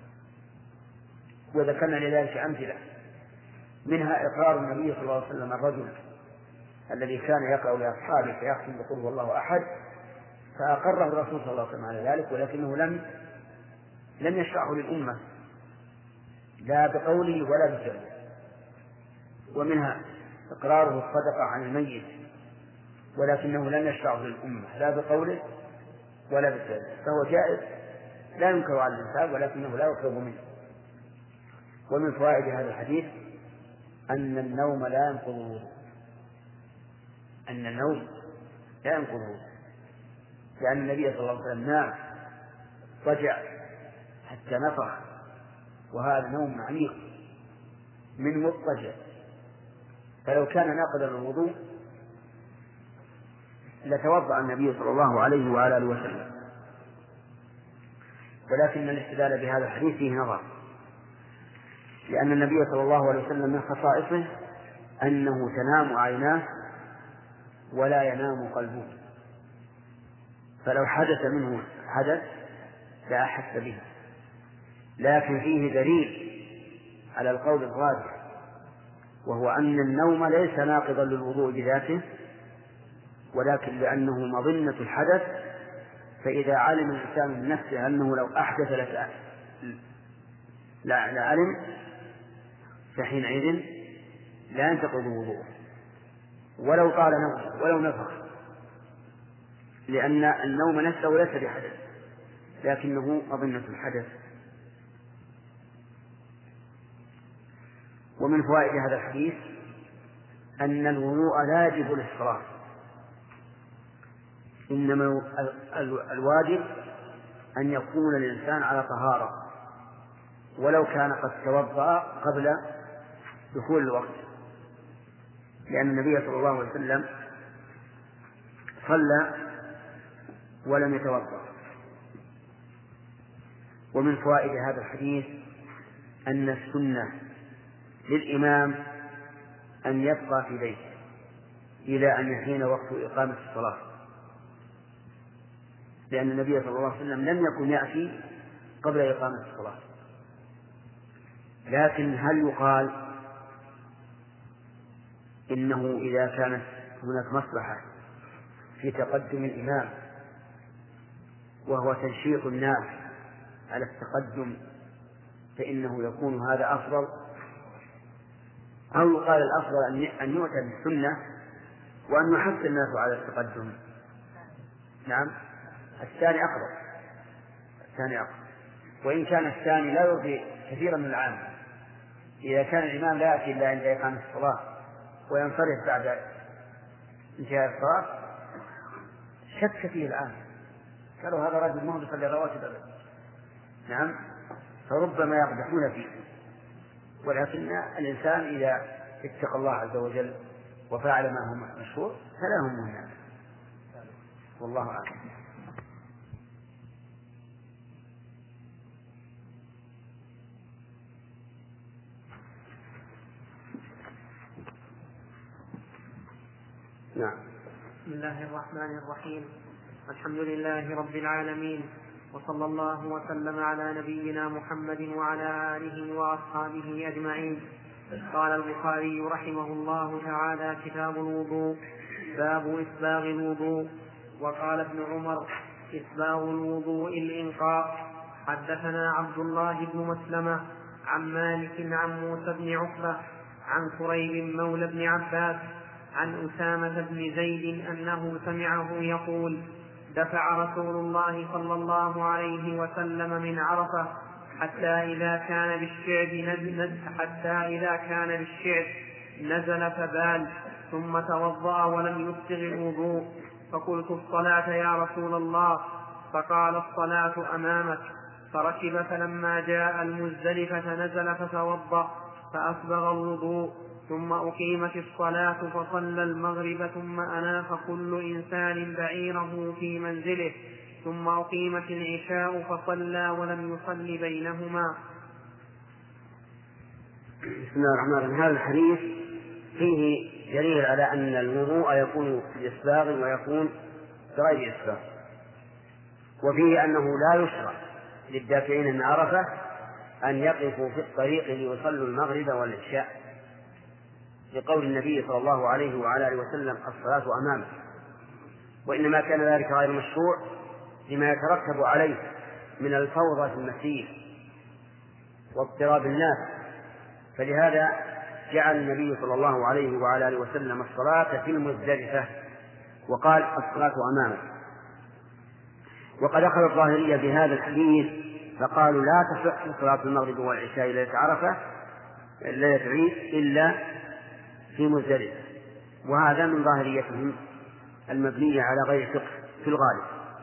وذكرنا لذلك أمثلة، منها إقرار النبي صلى الله عليه وسلم الرجل الذي كان يقرأ لأصحابه فيختم بقول والله أحد، فأقره الرسول صلى الله عليه وسلم على ذلك، ولكنه لم يشرعه للأمة لا بقوله ولا بفعله. ومنها إقراره الصدقة عن الميت، ولكنه لم يشرعه للأمة لا بقوله ولا بفعله، فهو جائز لا ينكر على الإنسان ولكنه لا يطلب منه. ومن فوائد هذا الحديث أن النوم لا ينقض الوضوء، أن النوم لا ينقض الوضوء، لأن النبي صلى الله عليه وسلم نام ضجع حتى نفخ، وهذا نوم عميق من مضطجع، فلو كان ناقضا للوضوء لتوضأ النبي صلى الله عليه وعلى آله وسلم. ولكن الاستدلال بهذا الحديث فيه نظر، لأن النبي صلى الله عليه وسلم من خصائصه أنه تنام عيناه ولا ينام قلبه، فلو حدث منه حدث لا أحس به. لكن فيه دليل على القول الراجح، وهو أن النوم ليس ناقضا للوضوء بذاته، ولكن لأنه مظنة الحدث، فإذا علم الإنسان من نفسه أنه لو أحدث لعلم، فحينئذ لا ينتقض وضوءه ولو طال نومه ولو نفخ، لأن النوم نفسه ليس بحدث لكنه مظنة الحدث. ومن فوائد هذا الحديث أن الوضوء لا يجب للصلاة، إنما الواجب أن يكون الإنسان على طهارة ولو كان قد توضأ قبل دخول الوقت، لأن النبي صلى الله عليه وسلم صلى ولم يتوضأ. ومن فوائد هذا الحديث أن السنة للإمام أن يبقى في بيته إلى أن يحين وقت إقامة الصلاة، لأن النبي صلى الله عليه وسلم لم يكن يأتي قبل إقامة الصلاة. لكن هل يقال إنه إذا كانت هناك مصلحة في تقدم الإمام وهو تنشيط الناس على التقدم فإنه يكون هذا أفضل، أو يقال الأفضل أن يؤتى بالسنة وأن يحث الناس على التقدم؟ نعم، الثاني أقرب، وإن كان الثاني لا يرضي كثيرا من العام. إذا كان الإمام لا يأتي إلا عند إقامة الصلاة وينصرف بعد انتهاء الصلاة شك فيه العام، قالوا هذا رجل ما يصلي رواتب أبدا. نعم، فربما يقدحون فيه، ولكن الإنسان إذا اتقى الله عز وجل وفعل ما هو مشهور فلا هم الناس، والله أعلم. نعم. بسم الله الرحمن الرحيم. الحمد لله رب العالمين، وصلى الله وسلم على نبينا محمد وعلى آله وأصحابه أجمعين. قال البخاري رحمه الله تعالى: كتاب الوضوء، باب إسباغ الوضوء. وقال ابن عمر: إسباغ الوضوء الإنقاء. حدثنا عبد الله بن مسلمة عن مالك عن موسى بن عقبة عن كريب مولى بن عباس عن أسامة بن زيد أنه سمعه يقول: دفع رسول الله صلى الله عليه وسلم من عرفة حتى إذا كان بالشعب نزل فبال، ثم توضأ ولم يسبغ الوضوء، فقلت: الصلاة يا رسول الله؟ فقال: الصلاة أمامك. فركب، فلما جاء المزدلفة نزل فتوضأ فأسبغ الوضوء، ثم أقيمت الصلاة فصلى المغرب، ثم أناخ كل إنسان بعيره في منزله، ثم أقيمت العشاء فصلى ولم يصل بينهما. بسم الله الرحمن الرحيم. هذا الحديث فيه دليل على أن الوضوء يكون بإسباغ ويكون بغير إسباغ، وفيه أنه لا يشرع للدافعين من عرفة أن يقفوا في الطريق ليصلوا المغرب والعشاء، لقول النبي صلى الله عليه وعلى آله وسلم: الصلاة أمامك. وإنما كان ذلك غير مشروع لما يترتب عليه من الفوضى في المسير واضطراب الناس، فلهذا جعل النبي صلى الله عليه وعلى آله وسلم الصلاة في المزدلفة وقال: الصلاة أمامك. وقد أخذ الظاهرية بهذا الحديث فقالوا: لا تصح صلاة المغرب والعشاء ليلة عرفة ليلة العيد إلا في مزدلفة، وهذا من ظاهريتهم المبنية على غير فقه في الغالب.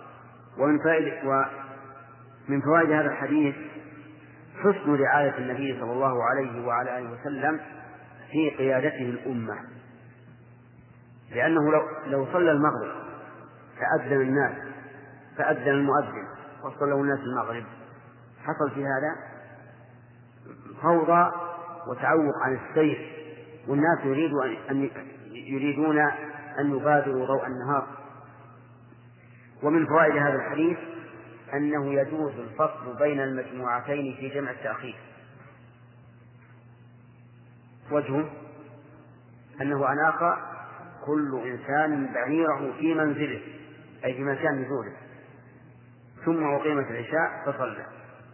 ومن فوائد هذا الحديث حسن رعاية النبي صلى الله عليه وعلى آله وسلم في قيادته الأمة، لأنه لو صلى المغرب فأذن المؤذن وصلوا الناس المغرب حصل في هذا فوضى وتعوق عن السير، والناس يريدون أن يبادروا ضوء النهار. ومن فوائد هذا الحديث أنه يجوز الفصل بين المجموعتين في جمع التأخير. وجهه أنه أناق كل إنسان بعيره في منزله، أي في مكان نزوله، ثم أقيمت العشاء فصلى.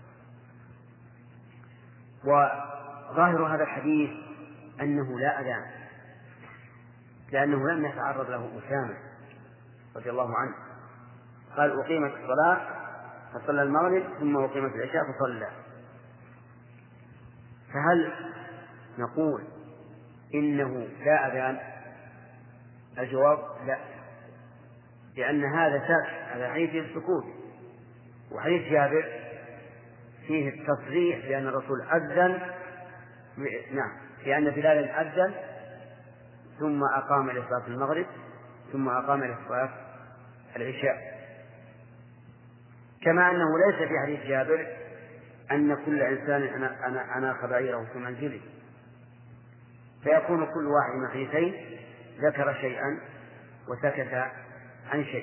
وظاهر هذا الحديث أنه لا أذان، لأنه لم يتعرض له أسامة رضي الله عنه، قال أقيمت الصلاة فصلى المغرب ثم أقيمت العشاء فصلى. فهل نقول إنه لا أذان؟ الجواب لا، لأن هذا ساكت، هذا حديث السكوت. وحديث جابر فيه التصريح بأن الرسول أذن، نعم، لأن بلال أذن ثم أقام لصلاة المغرب ثم أقام لصلاة العشاء. كما أنه ليس في حديث جابر أن كل إنسان أناخ بعيره في منزله، فيكون كل واحد من الحديثين ذكر شيئا وسكت عن شيء.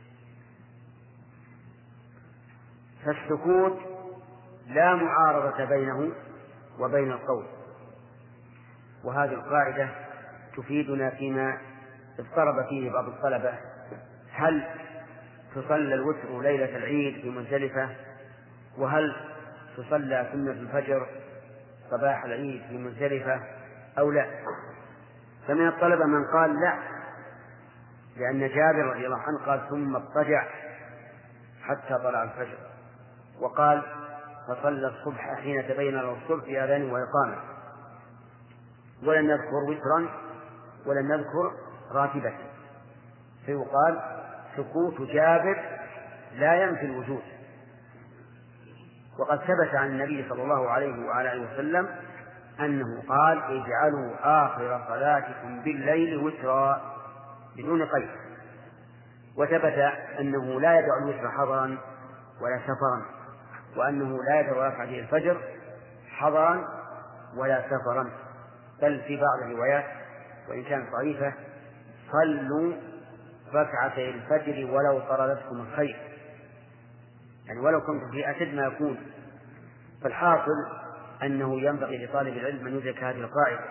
فالسكوت لا معارضة بينه وبين القول، وهذه القاعدة تفيدنا فيما اضطرب فيه بعض الطلبة: هل تصلى الوتر ليلة العيد في مزدلفة؟ وهل تصلى سنة الفجر صباح العيد في مزدلفة أو لا؟ فمن الطلبة من قال لا، لأن جابر رضي الله عنه قال ثم اضطجع حتى طلع الفجر، وقال فصلى الصبح حين تبين له الصبح في آذان وإقامة، ولم يذكر وترا ولم يذكر راتبة، فيقال سكوت جابر لا ينفي الوجود. وقد ثبت عن النبي صلى الله عليه وعلى آله وسلم أنه قال اجعلوا آخر صلاتكم بالليل وترا بدون قيد. وثبت أنه لا يدع الوتر حضرا ولا سفرا، وأنه لا يدع ركعة الفجر حضرا ولا سفرا، بل في بعض الروايات وإن كانت ضعيفة صلوا ركعتي الفجر ولو طردتكم الخير، يعني ولو كنتم في أشد ما يكون. فالحاصل أنه ينبغي لطالب العلم أن يدرك هذه القاعدة،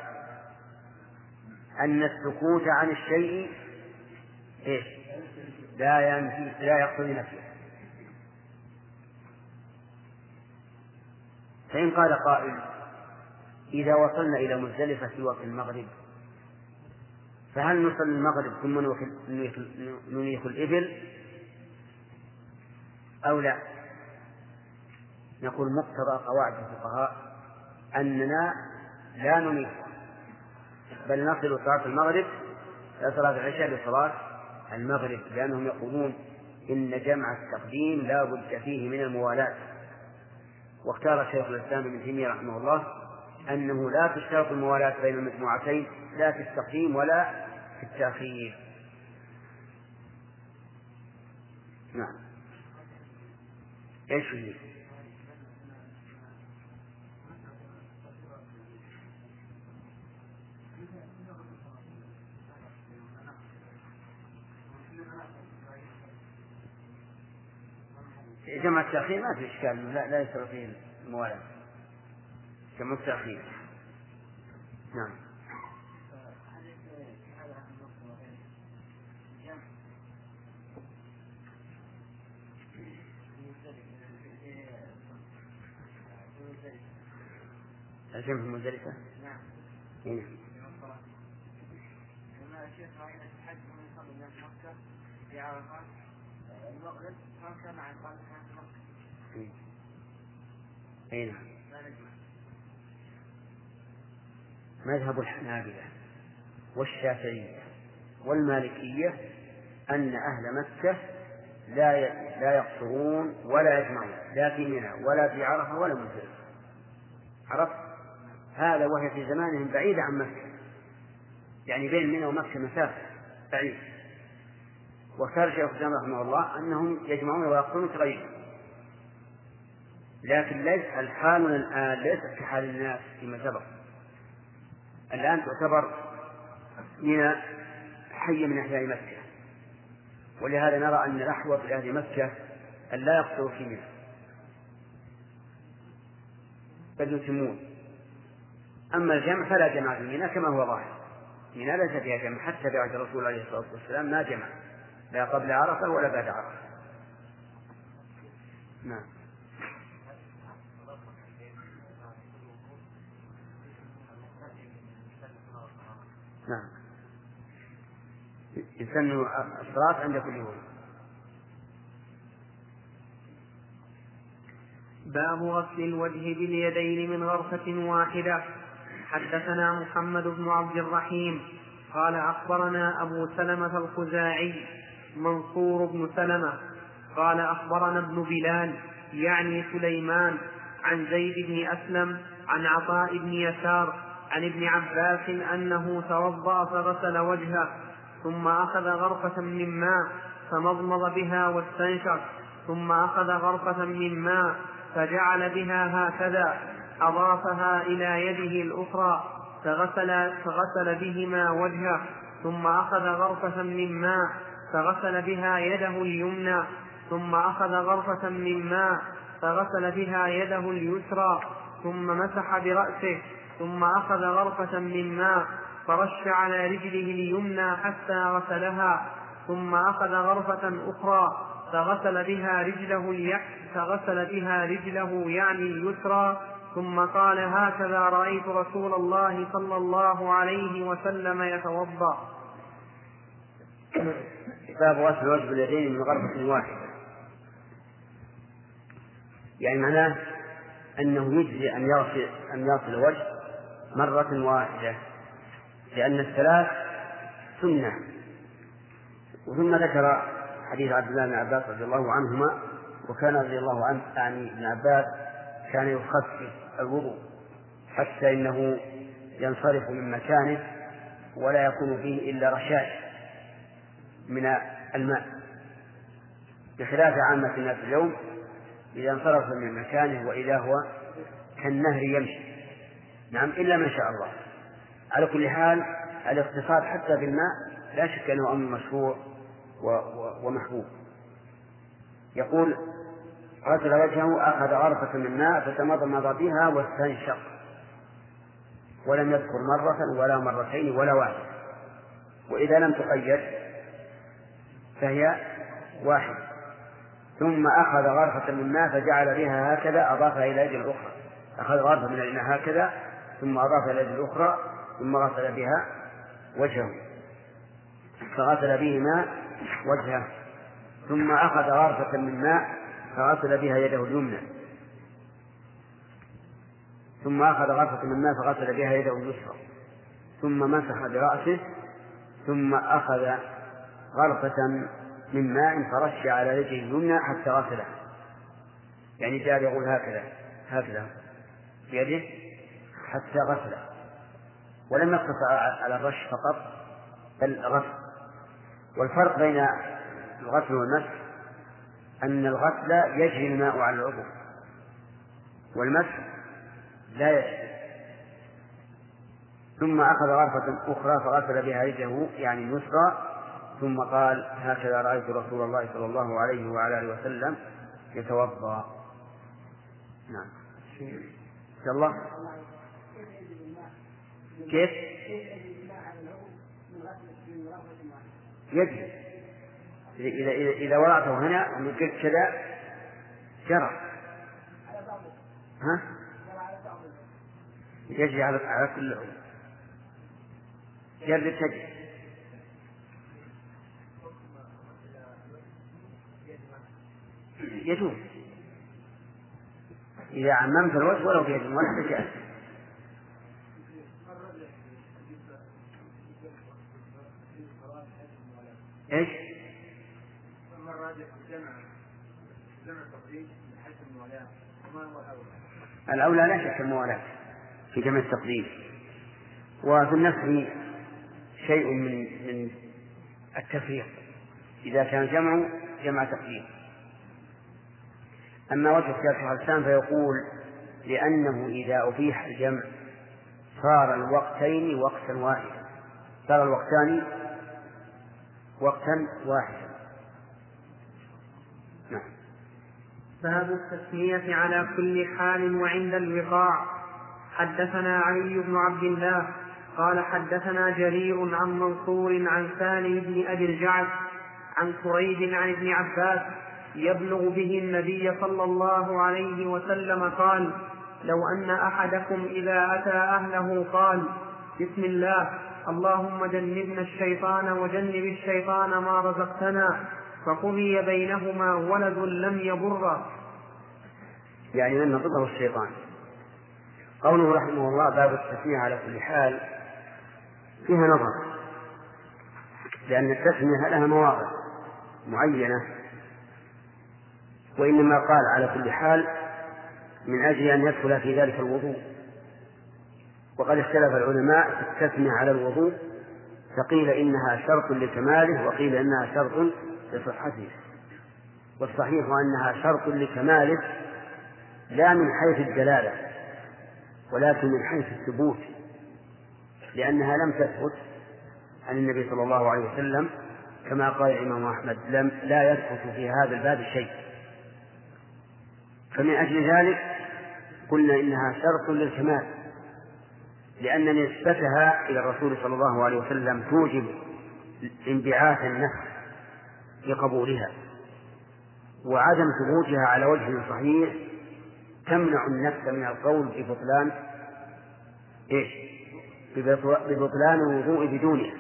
أن السكوت عن الشيء لا يقتضي نفيه. فإن قال قائل إذا وصلنا إلى مزدلفة في وقت المغرب فهل نصلي المغرب ثم ننيخ الإبل أو لا؟ نقول مقتضى قواعد الفقهاء أننا لا ننيخ، بل نصل صلاة المغرب إلى صلاة العشاء بصلاة المغرب، لأنهم يقولون إن جمع التقديم لا بد فيه من الموالاة. واختار شيخ الإسلام ابن تيمية رحمه الله أنه لا تشترط الموالاة بين المجموعتين لا في التقديم ولا في التأخير. نعم. إيش هي؟ جمع التأخير ما في إشكال، لا يشترط فيه الموالاة، جمع التأخير. نعم. الجمع في مزدلفة؟ نعم. هنا. لما الشيخ رأينا في الحج من قبل الناس مكة في عرفات المغرب مكة مع قبل الناس مكة. أين؟ مذهب الحنابلة والشافعية والمالكية أن أهل مكة لا يقصرون ولا يجمعون لا في منى ولا في عرفة ولا مزدلفة. عرفت هذا وهي في زمانهم بعيدة عن مكة، يعني بين منى ومكة مسافة بعيدة. واختار شيخ الإسلام رحمه الله أنهم يجمعون ويقصرون تغيرا. لكن ليس الحال الآن ليست كحال الناس فيما سبق. الآن تعتبر من حي من أحياء مكة، ولهذا نرى أن الأحوط لأهل مكة أن لا يقصروا في منى بل يتمون. أما الجمع فلا جمع في منى كما هو ظاهر، منى ليس فيها جمع حتى بعد الرسول عليه الصلاة والسلام ما جمع، لا قبل عرفة ولا بعد عرفة. نعم. نعم، يسن الصلاة عند كل يوم. باب غسل الوجه باليدين من غرفة واحدة. حدثنا محمد بن عبد الرحيم قال أخبرنا أبو سلمة الخزاعي منصور بن سلمة قال أخبرنا ابن بلال يعني سليمان عن زيد بن أسلم عن عطاء بن يسار عن ابن عباس أنه توضأ فغسل وجهه ثم أخذ غرفة من ماء فمضمض بها واستنشق، ثم أخذ غرفة من ماء فجعل بها هكذا أضافها إلى يده الأخرى فغسل بهما وجهه، ثم أخذ غرفة من ماء فغسل بها يده اليمنى، ثم أخذ غرفة من ماء فغسل بها يده اليسرى، ثم مسح برأسه، ثم أخذ غرفة من ماء فرش على رجله اليمنى حتى غسلها، ثم أخذ غرفة أخرى فغسل بها رجله يعني اليسرى، ثم قال هكذا رأيت رسول الله صلى الله عليه وسلم يتوضأ. باب غسل الوجه باليدين من غرفة واحدة، يعني معناه أنه يجزي أن يغسل الوجه مرة واحدة، لأن الثلاث سنة. وثم ذكر حديث عبد الله بن عباس رضي الله عنهما، وكان رضي الله عنه يعني ابن عباس كان يخفف الوضوء حتى إنه ينصرف من مكانه ولا يكون فيه إلا رشاش من الماء، بخلاف عامة الناس اليوم إذا انصرف من مكانه وإذا هو كالنهر يمشي. نعم، إلا ما شاء الله. على كل حال الاقتصاد حتى بالماء لا شك أنه أمر مشروع ومحبوب. يقول غسل وجهه أخذ غرفة من ماء فتمضمض بها واستنشق، ولم يذكر مرة ولا مرتين ولا واحدة، وإذا لم تقيد فهي واحد. ثم أخذ غرفة من ماء فجعل بها هكذا أضافها إلى يد الأخرى، أخذ غرفة من الماء هكذا ثم أضافها إلى يد الأخرى ثم غسل بها وجهه فغسل بهما وجهه، ثم أخذ غرفة من ماء فغسل بها يده اليمنى، ثم أخذ غرفة من ماء فغسل بها يده اليسرى، ثم مسح برأسه، ثم أخذ غرفة من ماء فرش على يده اليمنى حتى غسله، يعني جاء يقول هكذا بيده حتى غسله، ولم يقتصر على الرش فقط بل غسل. والفرق بين الغسل والمسح أن الغسل يجري الماء على العضو والمسح لا يجري. ثم أخذ غرفة أخرى فغسل بها يده يعني اليسرى، ثم قال هكذا رأيت رسول الله صلى الله عليه وعلى آله وسلم يتوضأ. نعم، إن شاء الله. كيف يجري إذا وضعته هنا وقلت كذا جرى، يجري على كل عضو، جرب تجري. يجوز إذا عممت الوجه ولو بيد ولا تجاهل. إيش؟ الأولى لا شك الموالاة في جمع التقديم، وفي النفس شيء من التفريق إذا كان جمع تقديم. أما وجه اختيار شيخ الإسلام فيقول لأنه إذا أبيح الجمع صار الوقتين وقتا واحدا، صار الوقتان وقتا واحدا. نعم. باب التسمية على كل حال وعند الوقاع. حدثنا علي بن عبد الله قال حدثنا جرير عن منصور عن سالم بن أبي الجعد عن كريب عن ابن عباس يبلغ به النبي صلى الله عليه وسلم قال: لو أن أحدكم إذا أتى أهله قال: بسم الله اللهم جنبنا الشيطان وجنب الشيطان ما رزقتنا، فقضي بينهما ولد لم يضره. يعني لم يضره الشيطان. قوله رحمه الله باب التسمية على كل حال فيها نظر، لأن التسمية لها مواضع معينة، وإنما قال على كل حال من أجل أن يدخل في ذلك الوضوء. وقد اختلف العلماء في التسمية على الوضوء، فقيل إنها شرط لكماله وقيل إنها شرط لصحته، والصحيح أنها شرط لكماله لا من حيث الدلالة ولكن من حيث الثبوت، لأنها لم تثبت عن النبي صلى الله عليه وسلم كما قال الإمام أحمد لا يثبت في هذا الباب شيء. فمن أجل ذلك قلنا إنها شرط للكمال، لأن نسبتها إلى الرسول صلى الله عليه وسلم توجب انبعاث النفس لقبولها، وعدم ثبوتها على وجه صحيح تمنع النفس من القول ببطلان الوضوء بدونها.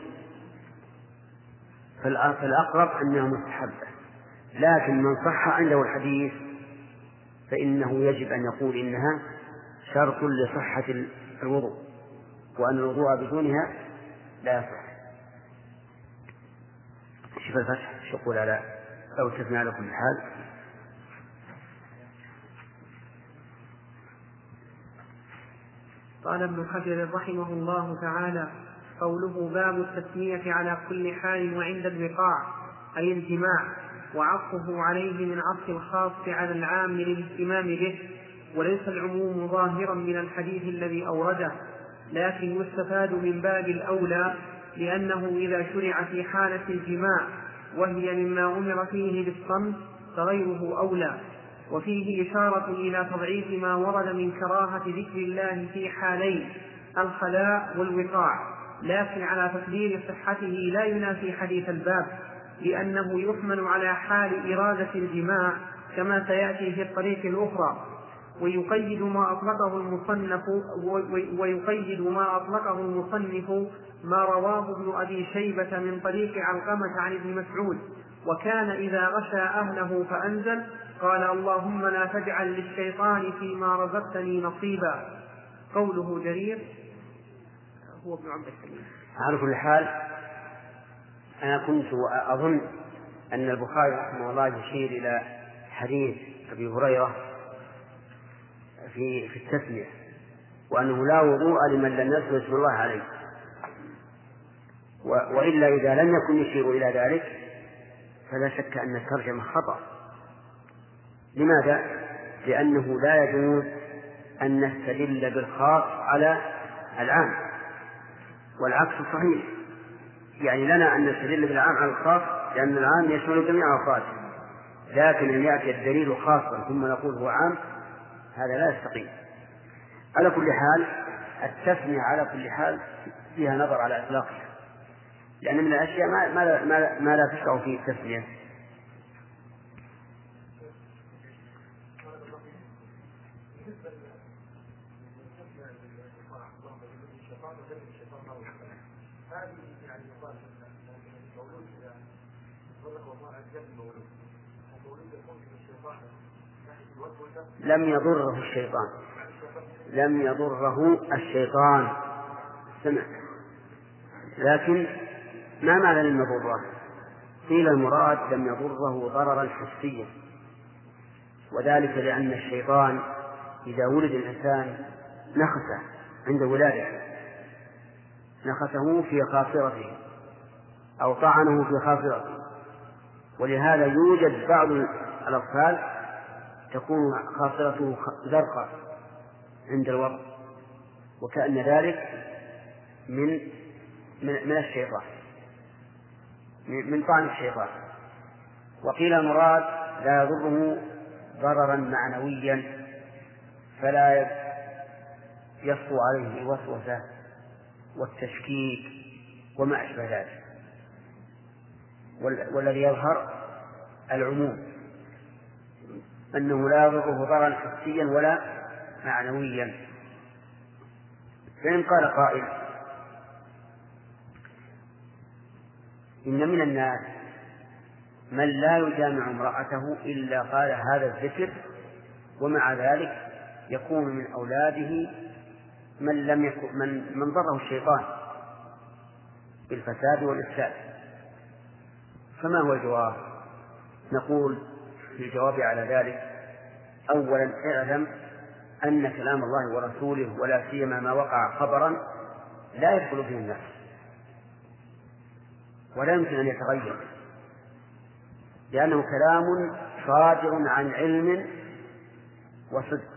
فالأقرب أنها مستحبة، لكن من صح عنده الحديث فإنه يجب أن يقول إنها شرط لصحة الوضوء، وأن الوضوء بدونها لا يصح. شوف الفتح يقول على أو تثنى على كل حال. قال ابن حجر رحمه الله تعالى: قوله باب التسمية على كل حال وعند الوقاع أي الجماع، وعطفه عليه من عطف الخاص على العام للاهتمام به، وليس العموم ظاهرا من الحديث الذي أورده، لكن يستفاد من باب الأولى، لأنه إذا شرع في حالة الجماع وهي مما أمر فيه بالصمت فغيره أولى. وفيه إشارة إلى تضعيف ما ورد من كراهة ذكر الله في حالين الخلاء والوقاع، لكن على تقدير صحته لا ينافي حديث الباب، لأنه يحمل على حال إرادة الجماع كما سيأتي في الطريق الأخرى. ويقيد ما أطلقه المصنف ما رواه ابن أبي شيبة من طريق علقمة عن ابن مسعود: وكان إذا غشى أهله فأنزل قال: اللهم لا تجعل للشيطان فيما رزقتني نصيبا. قوله جرير هو ابن عبد الحليم. على كل حال أنا كنت أظن أن البخاري رحمه الله يشير إلى حديث أبي هريرة في التسمية، وأنه لا وضوء لمن لم يذكر اسم الله عليه، وإلا إذا لم يكن يشير إلى ذلك فلا شك أن الترجمة خطأ. لماذا؟ لأنه لا يجوز أن نستدل بالخاص على العام، والعكس صحيح. يعني لنا أن نستدل بالعام على الخاص لأن العام يشمل جميع أفراده، لكن أن يأتي الدليل خاصا ثم نقول هو عام هذا لا يستقيم. على كل حال التسمية على كل حال فيها نظر على إطلاقها، لأن من الأشياء ما لا تشرع فيه التسمية. لم يضره الشيطان، لم يضره الشيطان سمع، لكن ما معنى لم يضره؟ قيل المراد لم يضره ضررا حسيا، وذلك لأن الشيطان إذا ولد الإنسان نخسه عند ولادته، نخسه في خاصرته أو طعنه في خاصرته، ولهذا يوجد بعض الأطفال تكون خاصرته زرقاء عند الوضع، وكأن ذلك من الشيطان، من طعن الشيطان. وقيل المراد لا يضره ضررا معنويا فلا يصفو عليه الوسوسة والتشكيك وما أشبه ذلك، والذي يظهر العموم أنه لا يضره ضررا حسيا ولا معنويا. فإن قال قائل إن من الناس من لا يجامع امرأته إلا قال هذا الذكر، ومع ذلك يكون من أولاده من ضره الشيطان بالفساد والإفساد، فما هو الجواب؟ نقول في الجواب على ذلك: أولا اعلم أن كلام الله ورسوله ولا سيما ما وقع خبرا لا يدخل فيه الناس ولا يمكن أن يتغير، لأنه كلام صادر عن علم وصدق.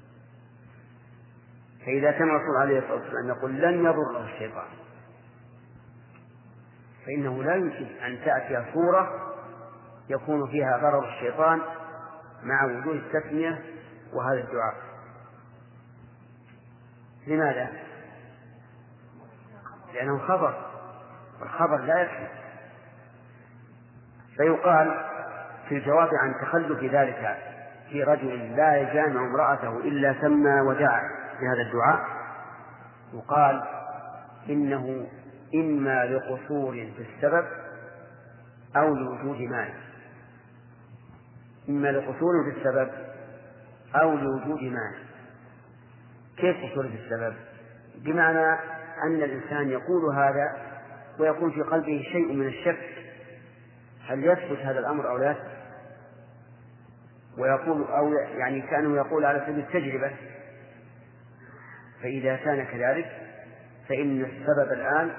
فإذا كان الرسول عليه الصلاة والسلام يقول لن يضره الشيطان، فإنه لا يمكن أن تأتي صورة يكون فيها ضرر الشيطان مع وجود التسمية وهذا الدعاء. لماذا؟ لأنه خبر، والخبر لا يكفي. فيقال في الجواب عن تخلف ذلك في رجل لا يجامع امرأته إلا سمى ودعا بهذا الدعاء، يقال إنه إما لقصور في السبب أو لوجود مانع. إما لقصور في السبب أو لوجود مانع. كيف قصور في السبب؟ بمعنى أن الإنسان يقول هذا ويكون في قلبه شيء من الشك هل يثبت هذا الأمر أو لا، ويقول أو يعني كأنه يقول على سبيل التجربة. فإذا كان كذلك فإن السبب الآن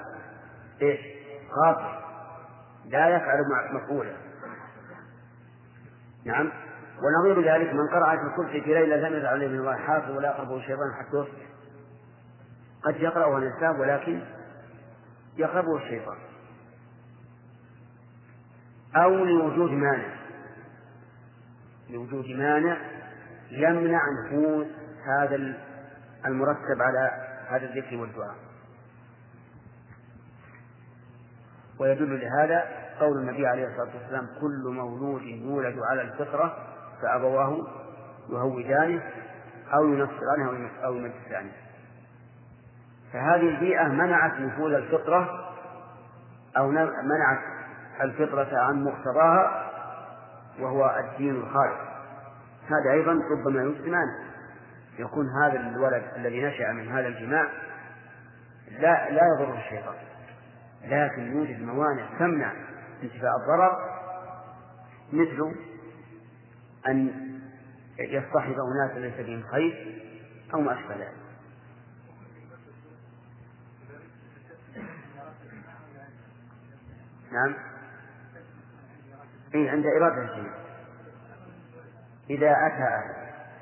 خاطئ لا يفعل مفعولا. نعم. ونظير ذلك من قرأ في الكرسي في ليلة لم يزل عليه من الله حافظ ولا يقربه الشيطان حتى يصبح. قد يقرأه الإنسان ولكن يقربه الشيطان. أو لوجود مانع يمنع نفوذ هذا المرتب على هذا الذكر والدعاء. ويدل لهذا قول النبي عليه الصلاة والسلام: كل مولود يولد على الفطرة فأبواه يهودانه أو ينصرانه أو يمجسانه. فهذه البيئة منعت نفوذ الفطرة أو منعت الفطرة عن مقتضاها وهو الدين الخالص. هذا أيضا ربما يسلمان يكون هذا الولد الذي نشأ من هذا الجماع لا يضره الشيطان، لكن يوجد موانع تمنع انتفاء الضرر، مثل أن يصطحب أناس ليس بهم خير أو ما أشبه ذلك. نعم. عند إرادة الشيء إذا أتى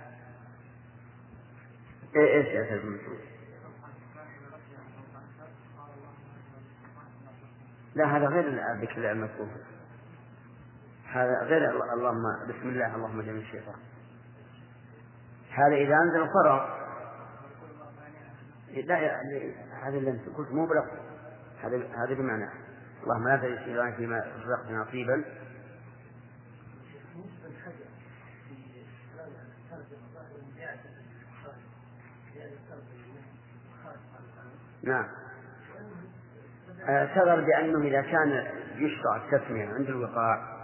إيش أتى المسؤول؟ لا، هذا غير الذكر المذكور، هذا غير اللهم بسم الله اللهم جميع الشيطان. هذا إذا أنزل القرار لا هذا اللي قلت مو بلفظ، هذا بمعنى اللهم لا تجعل الشيطان فيما رزقتنا نصيبا. نعم. تذر بأنه إذا كان يشرع التسمية عند الوقاع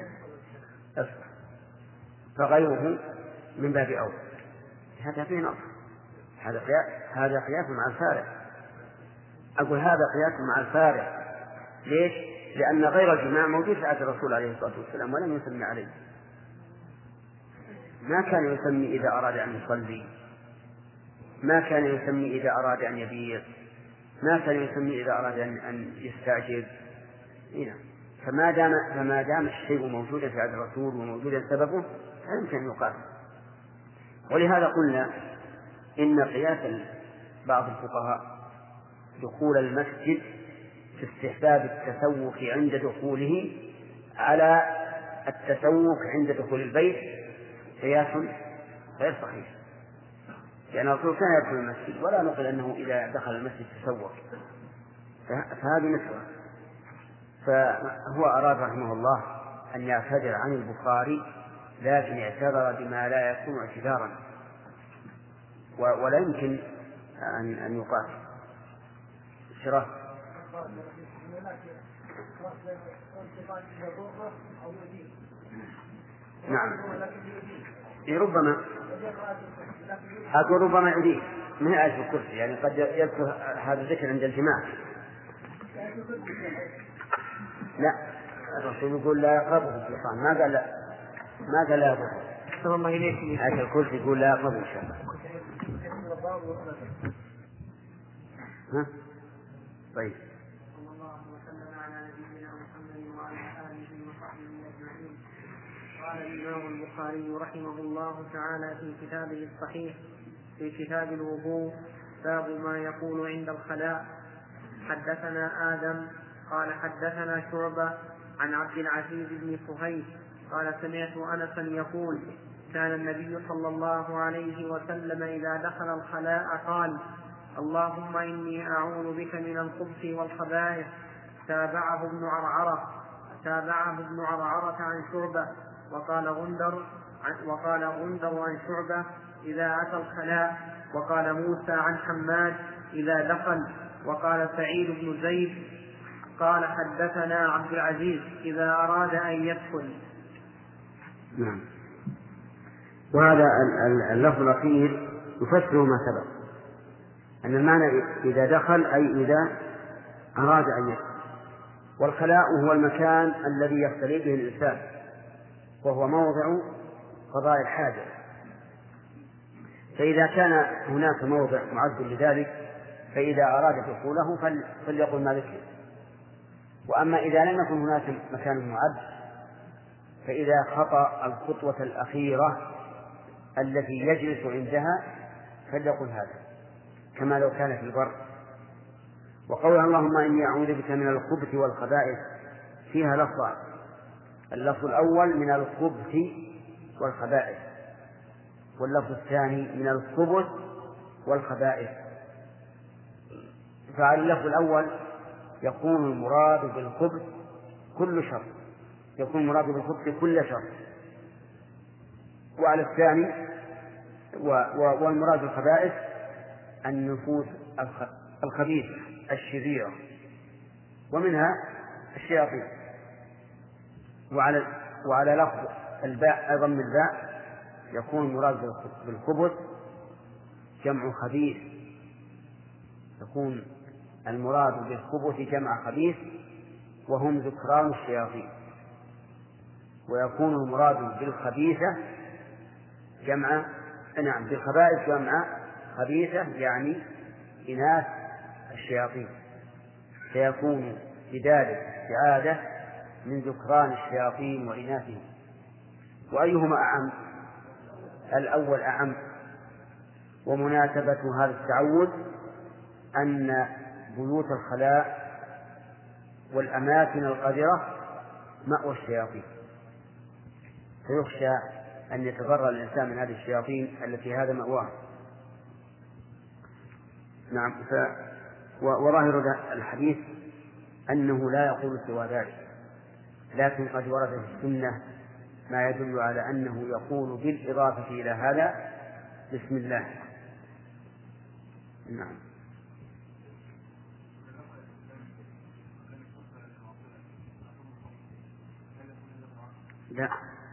فغيره من باب أولى. هذا فيه نص، هذا قياس مع الفارق. أقول هذا قياس مع الفارق. ليش؟ لأن غير الجماع موجود في عهد الرسول عليه الصلاة والسلام ولم يسمي عليه. ما كان يسمي إذا أراد أن يصلي، ما كان يسمي إذا أراد أن يبيع، ما كان يسمي إذا أراد أن يستعجل. فما دام الشيء موجودا في عهد الرسول وموجودا سببه لا يمكن أن يقال. ولهذا قلنا إن قياس بعض الفقهاء دخول المسجد في استحباب التسوق عند دخوله على التسوق عند دخول البيت قياس غير صحيح، لأن الرسول كان يدخل المسجد ولا نقل أنه إذا دخل المسجد تسوق، فهذه نسوة. فهو أراد رحمه الله أن يعتذر عن البخاري، لكن اعتذر بما لا يكون اعتذارا ولا يمكن أن يقال شراه. نعم ربما أقول ربما يعيد ما هي آية الكرسي، يعني قد يذكر هذا الذكر عند الجماع. لا الرسول يقول لا يقربه الشيطان، ما قال لا يقربه. آية الكرسي يقول لا يقربه الشيطان. ها؟ طيب. صلى الله وسلم على نبينا محمد وعلى آله وصحبه أجمعين. قال الإمام البخاري رحمه الله تعالى في كتابه الصحيح في كتاب الوضوء باب ما يقول عند الخلاء. حدثنا آدم قال حدثنا شعبة عن عبد العزيز بن صهيب قال سمعت أنسا يقول كان النبي صلى الله عليه وسلم إذا دخل الخلاء قال اللهم إني أعوذ بك من الخبث والخبائث. تابعه ابن عرعرة عن شعبة وقال غندر عن شعبة إذا أتى الخلاء، وقال موسى عن حماد إذا دخل، وقال سعيد بن زيد قال حدثنا عبد العزيز إذا أراد أن يدخل. نعم. وهذا اللفظ الأخير يفسر ما سبق، أن المعنى إذا دخل أي إذا أراد أن يدخل. والخلاء هو المكان الذي يختلي به الإنسان، وهو موضع قضاء الحاجة، فإذا كان هناك موضع معد لذلك فإذا أراد دخوله فليقل ما ذكر. وأما إذا لم يكن هناك مكان معد فإذا خطأ الخطوة الأخيرة التي يجلس عندها فليقل هذا، كما لو كان في البر. وقول اللهم إني أعوذ بك من الخبث والخبائث فيها لفظان، اللفظ الأول من الخبث والخبائث، واللفظ الثاني من الخبث والخبائث. فعلى اللفظ الأول يكون المراد بالخبث كل شر، يكون المراد بالخبث كل شر. وعلى الثاني والمراد بالخبائث النفوس الخبيثة الشريرة، ومنها الشياطين. وعلى لفظ الباء ضم الباء يكون المراد بالخبث جمع خبيث، يكون المراد بالخبث جمع خبيث وهم ذكران الشياطين. ويكون المراد بالخبيثة بالخبائث جمع خبيثة يعني إناث الشياطين، فيكون بذلك استعاذة من ذكران الشياطين وإناثهم. وأيهما أعم؟ الأول أعم. ومناسبة هذا التعوذ أن بيوت الخلاء والأماكن القذرة مأوى الشياطين، فيخشى أن يتضرر الإنسان من هذه الشياطين التي هذا مأواه. نعم. وظاهر الحديث أنه لا يقول سوى ذلك، لكن قد ورد في السنة ما يدل على أنه يقول بالإضافة إلى هذا بسم الله. نعم. لا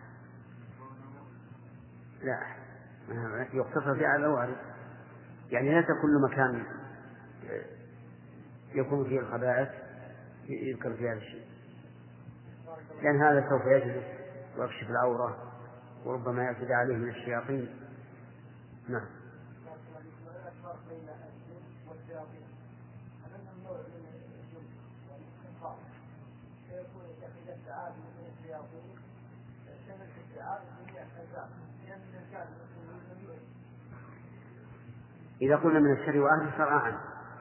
يقتصر فيه على الوارد، يعني ليس كل مكان يكون فيه الخبائث يذكر فيه هذا الشيء، لأن هذا سوف يجلس ويكشف العورة وربما يعتدي عليه من الشياطين. نعم. إذا قلنا من الشر وأهله صار أعم،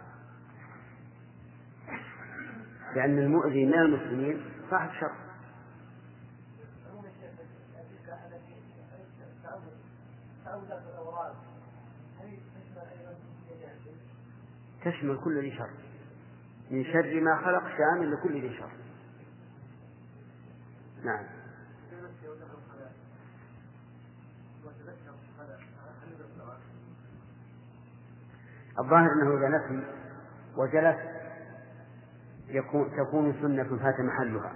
لأن المؤذي من المسلمين صاحب شر. تشمل كل ذي شر، من شر ما خلق شامل لكل ذي شر. نعم. الظاهر أنه إذا نسي وجلس تكون سنة فات محلها.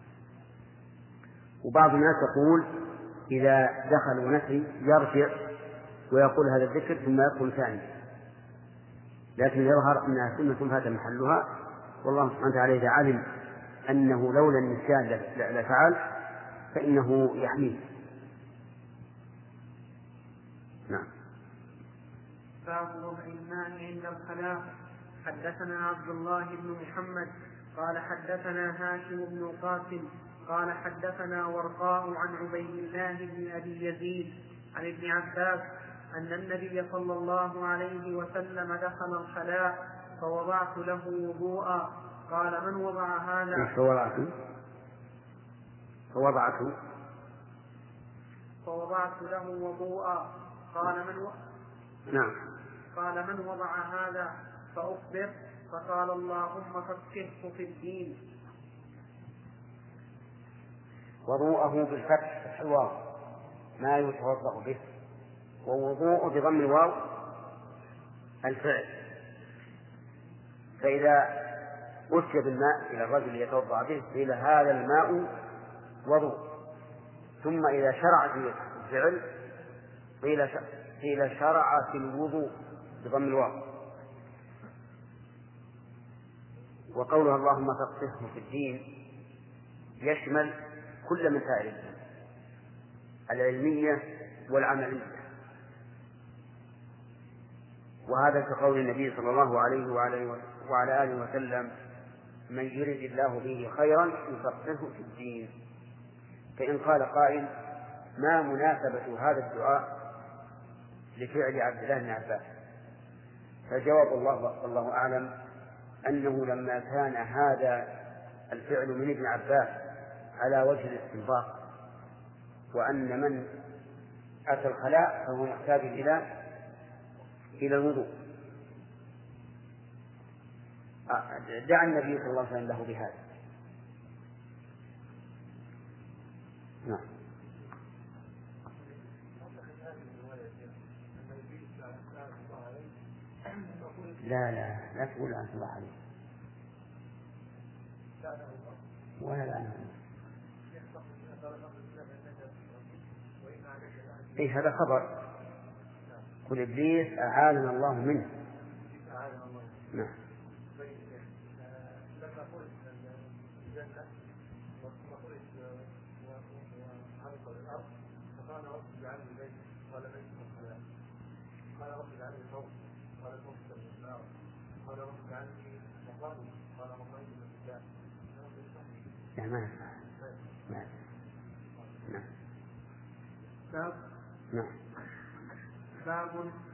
وبعض الناس يقول إذا دخل ونسي يرجع ويقول هذا الذكر ثم يدخل ثاني، لكن يظهر أنها سنة فات محلها، والله سبحانه وتعالى إذا علم أنه لولا النسيان لفعل فإنه يحميه. نعم. باب وضع الماء عند الخلاء. حدثنا عبد الله بن محمد قال حدثنا هاشم بن القاسم قال حدثنا ورقاء عن عبيد الله بن أبي يزيد عن ابن عباس أن النبي صلى الله عليه وسلم دخل الخلاء فوضعت له وضوءا. قال من وضع هذا؟ فوضعت له وضوءا. قال من وضع هذا؟ فأخبر، فقال اللهم فقهه في الدين. وضوءه بالفتح الواو ما يتوضأ به، ووضوء بضم الواو الفعل. فإذا أتي بالماء إلى الرجل يتوضأ به قيل هذا الماء وضوء، ثم إذا شرع في الفعل قيل شرع في الوضوء بضم الواو. وقولها اللهم فقهه في الدين يشمل كل مسائل العلمية والعملية، وهذا كقول النبي صلى الله عليه وعلى آله وسلم من يرد الله به خيرا يفقهه في الدين. فإن قال قائل ما مناسبة هذا الدعاء لفعل عبد الله بن عباس؟ فجواب الله أعلم أنه لما كان هذا الفعل من ابن عباس على وجه الاستنباط، وأن من أتى الخلاء فهو يحتاج إلى الوضوء، دعا النبي صلى الله عليه وسلم له بهذا. نعم. لا تقول عن الله عليه ولا لا. إيه هذا خبر، قل إبليس أعاذنا الله منه. نعم. لما خرج من الجنة وخرج وعرق الأرض فقال رب اجعلني بيت، قال بيت الخلاء. قال رب اجعلني صوت، قال صوت من النار. قال رب اجعلني مقام، قال مقام من الرجال. لا ما نعم. باب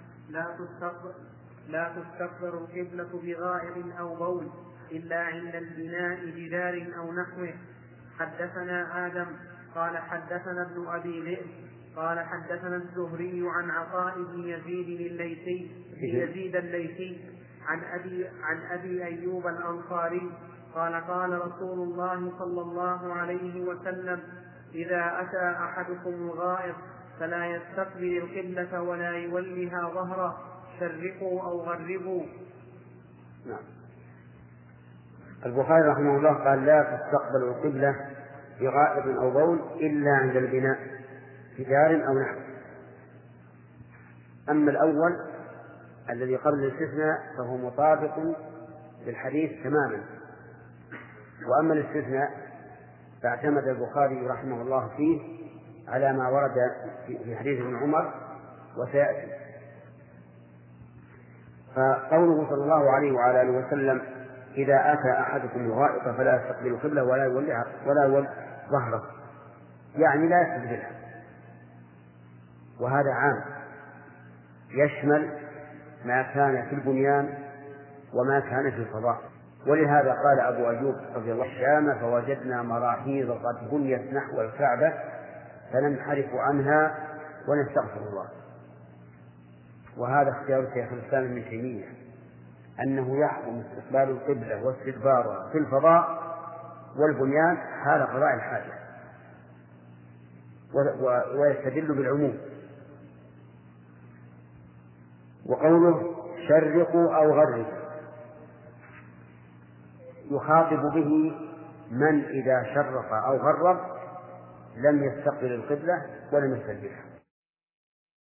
لا تستقبل القبلة بغائب أو بول إلا عند البناء جدار أو نحوه. حدثنا آدم قال حدثنا ابن أبي ذئب قال حدثنا الزهري عن عطاء بن يزيد الليثي عن أبي أيوب الأنصاري قال قال رسول الله صلى الله عليه وسلم إذا أتى أحدكم الغائط فلا يستقبل القبلة ولا يولها ظهره، شرقوا أو غربوا. نعم. البخاري رحمه الله قال لا تستقبل القبلة بغائط أو بول إلا عند البناء في دار أو نحو. أما الأول الذي قبل الاستثناء فهو مطابق للحديث تماما، وأما الاستثناء فاعتمد البخاري رحمه الله فيه على ما ورد في حديث ابن عمر وسيأتي. فقوله صلى الله عليه وعلى آله وسلم إذا أتى أحدكم الغائط فلا يستقبل القبلة ولا يولي ظهره، يعني لا يستقبلها، وهذا عام يشمل ما كان في البنيان وما كان في الفضاء. ولهذا قال أبو أيوب رضي الله عنه: فوجدنا مراحيض قد بنيت نحو الكعبة فننحرف عنها ونستغفر الله. وهذا اختيار شيخ الإسلام ابن تيمية، أنه يحكم استقبال القبلة واستدبارها في الفضاء والبنيان حال قضاء الحاجة، ويستدل بالعموم. وقوله شرقوا أو غربوا يخاطب به من إذا شرق أو غرب لم يستقبل القبلة ولم يستدبرها.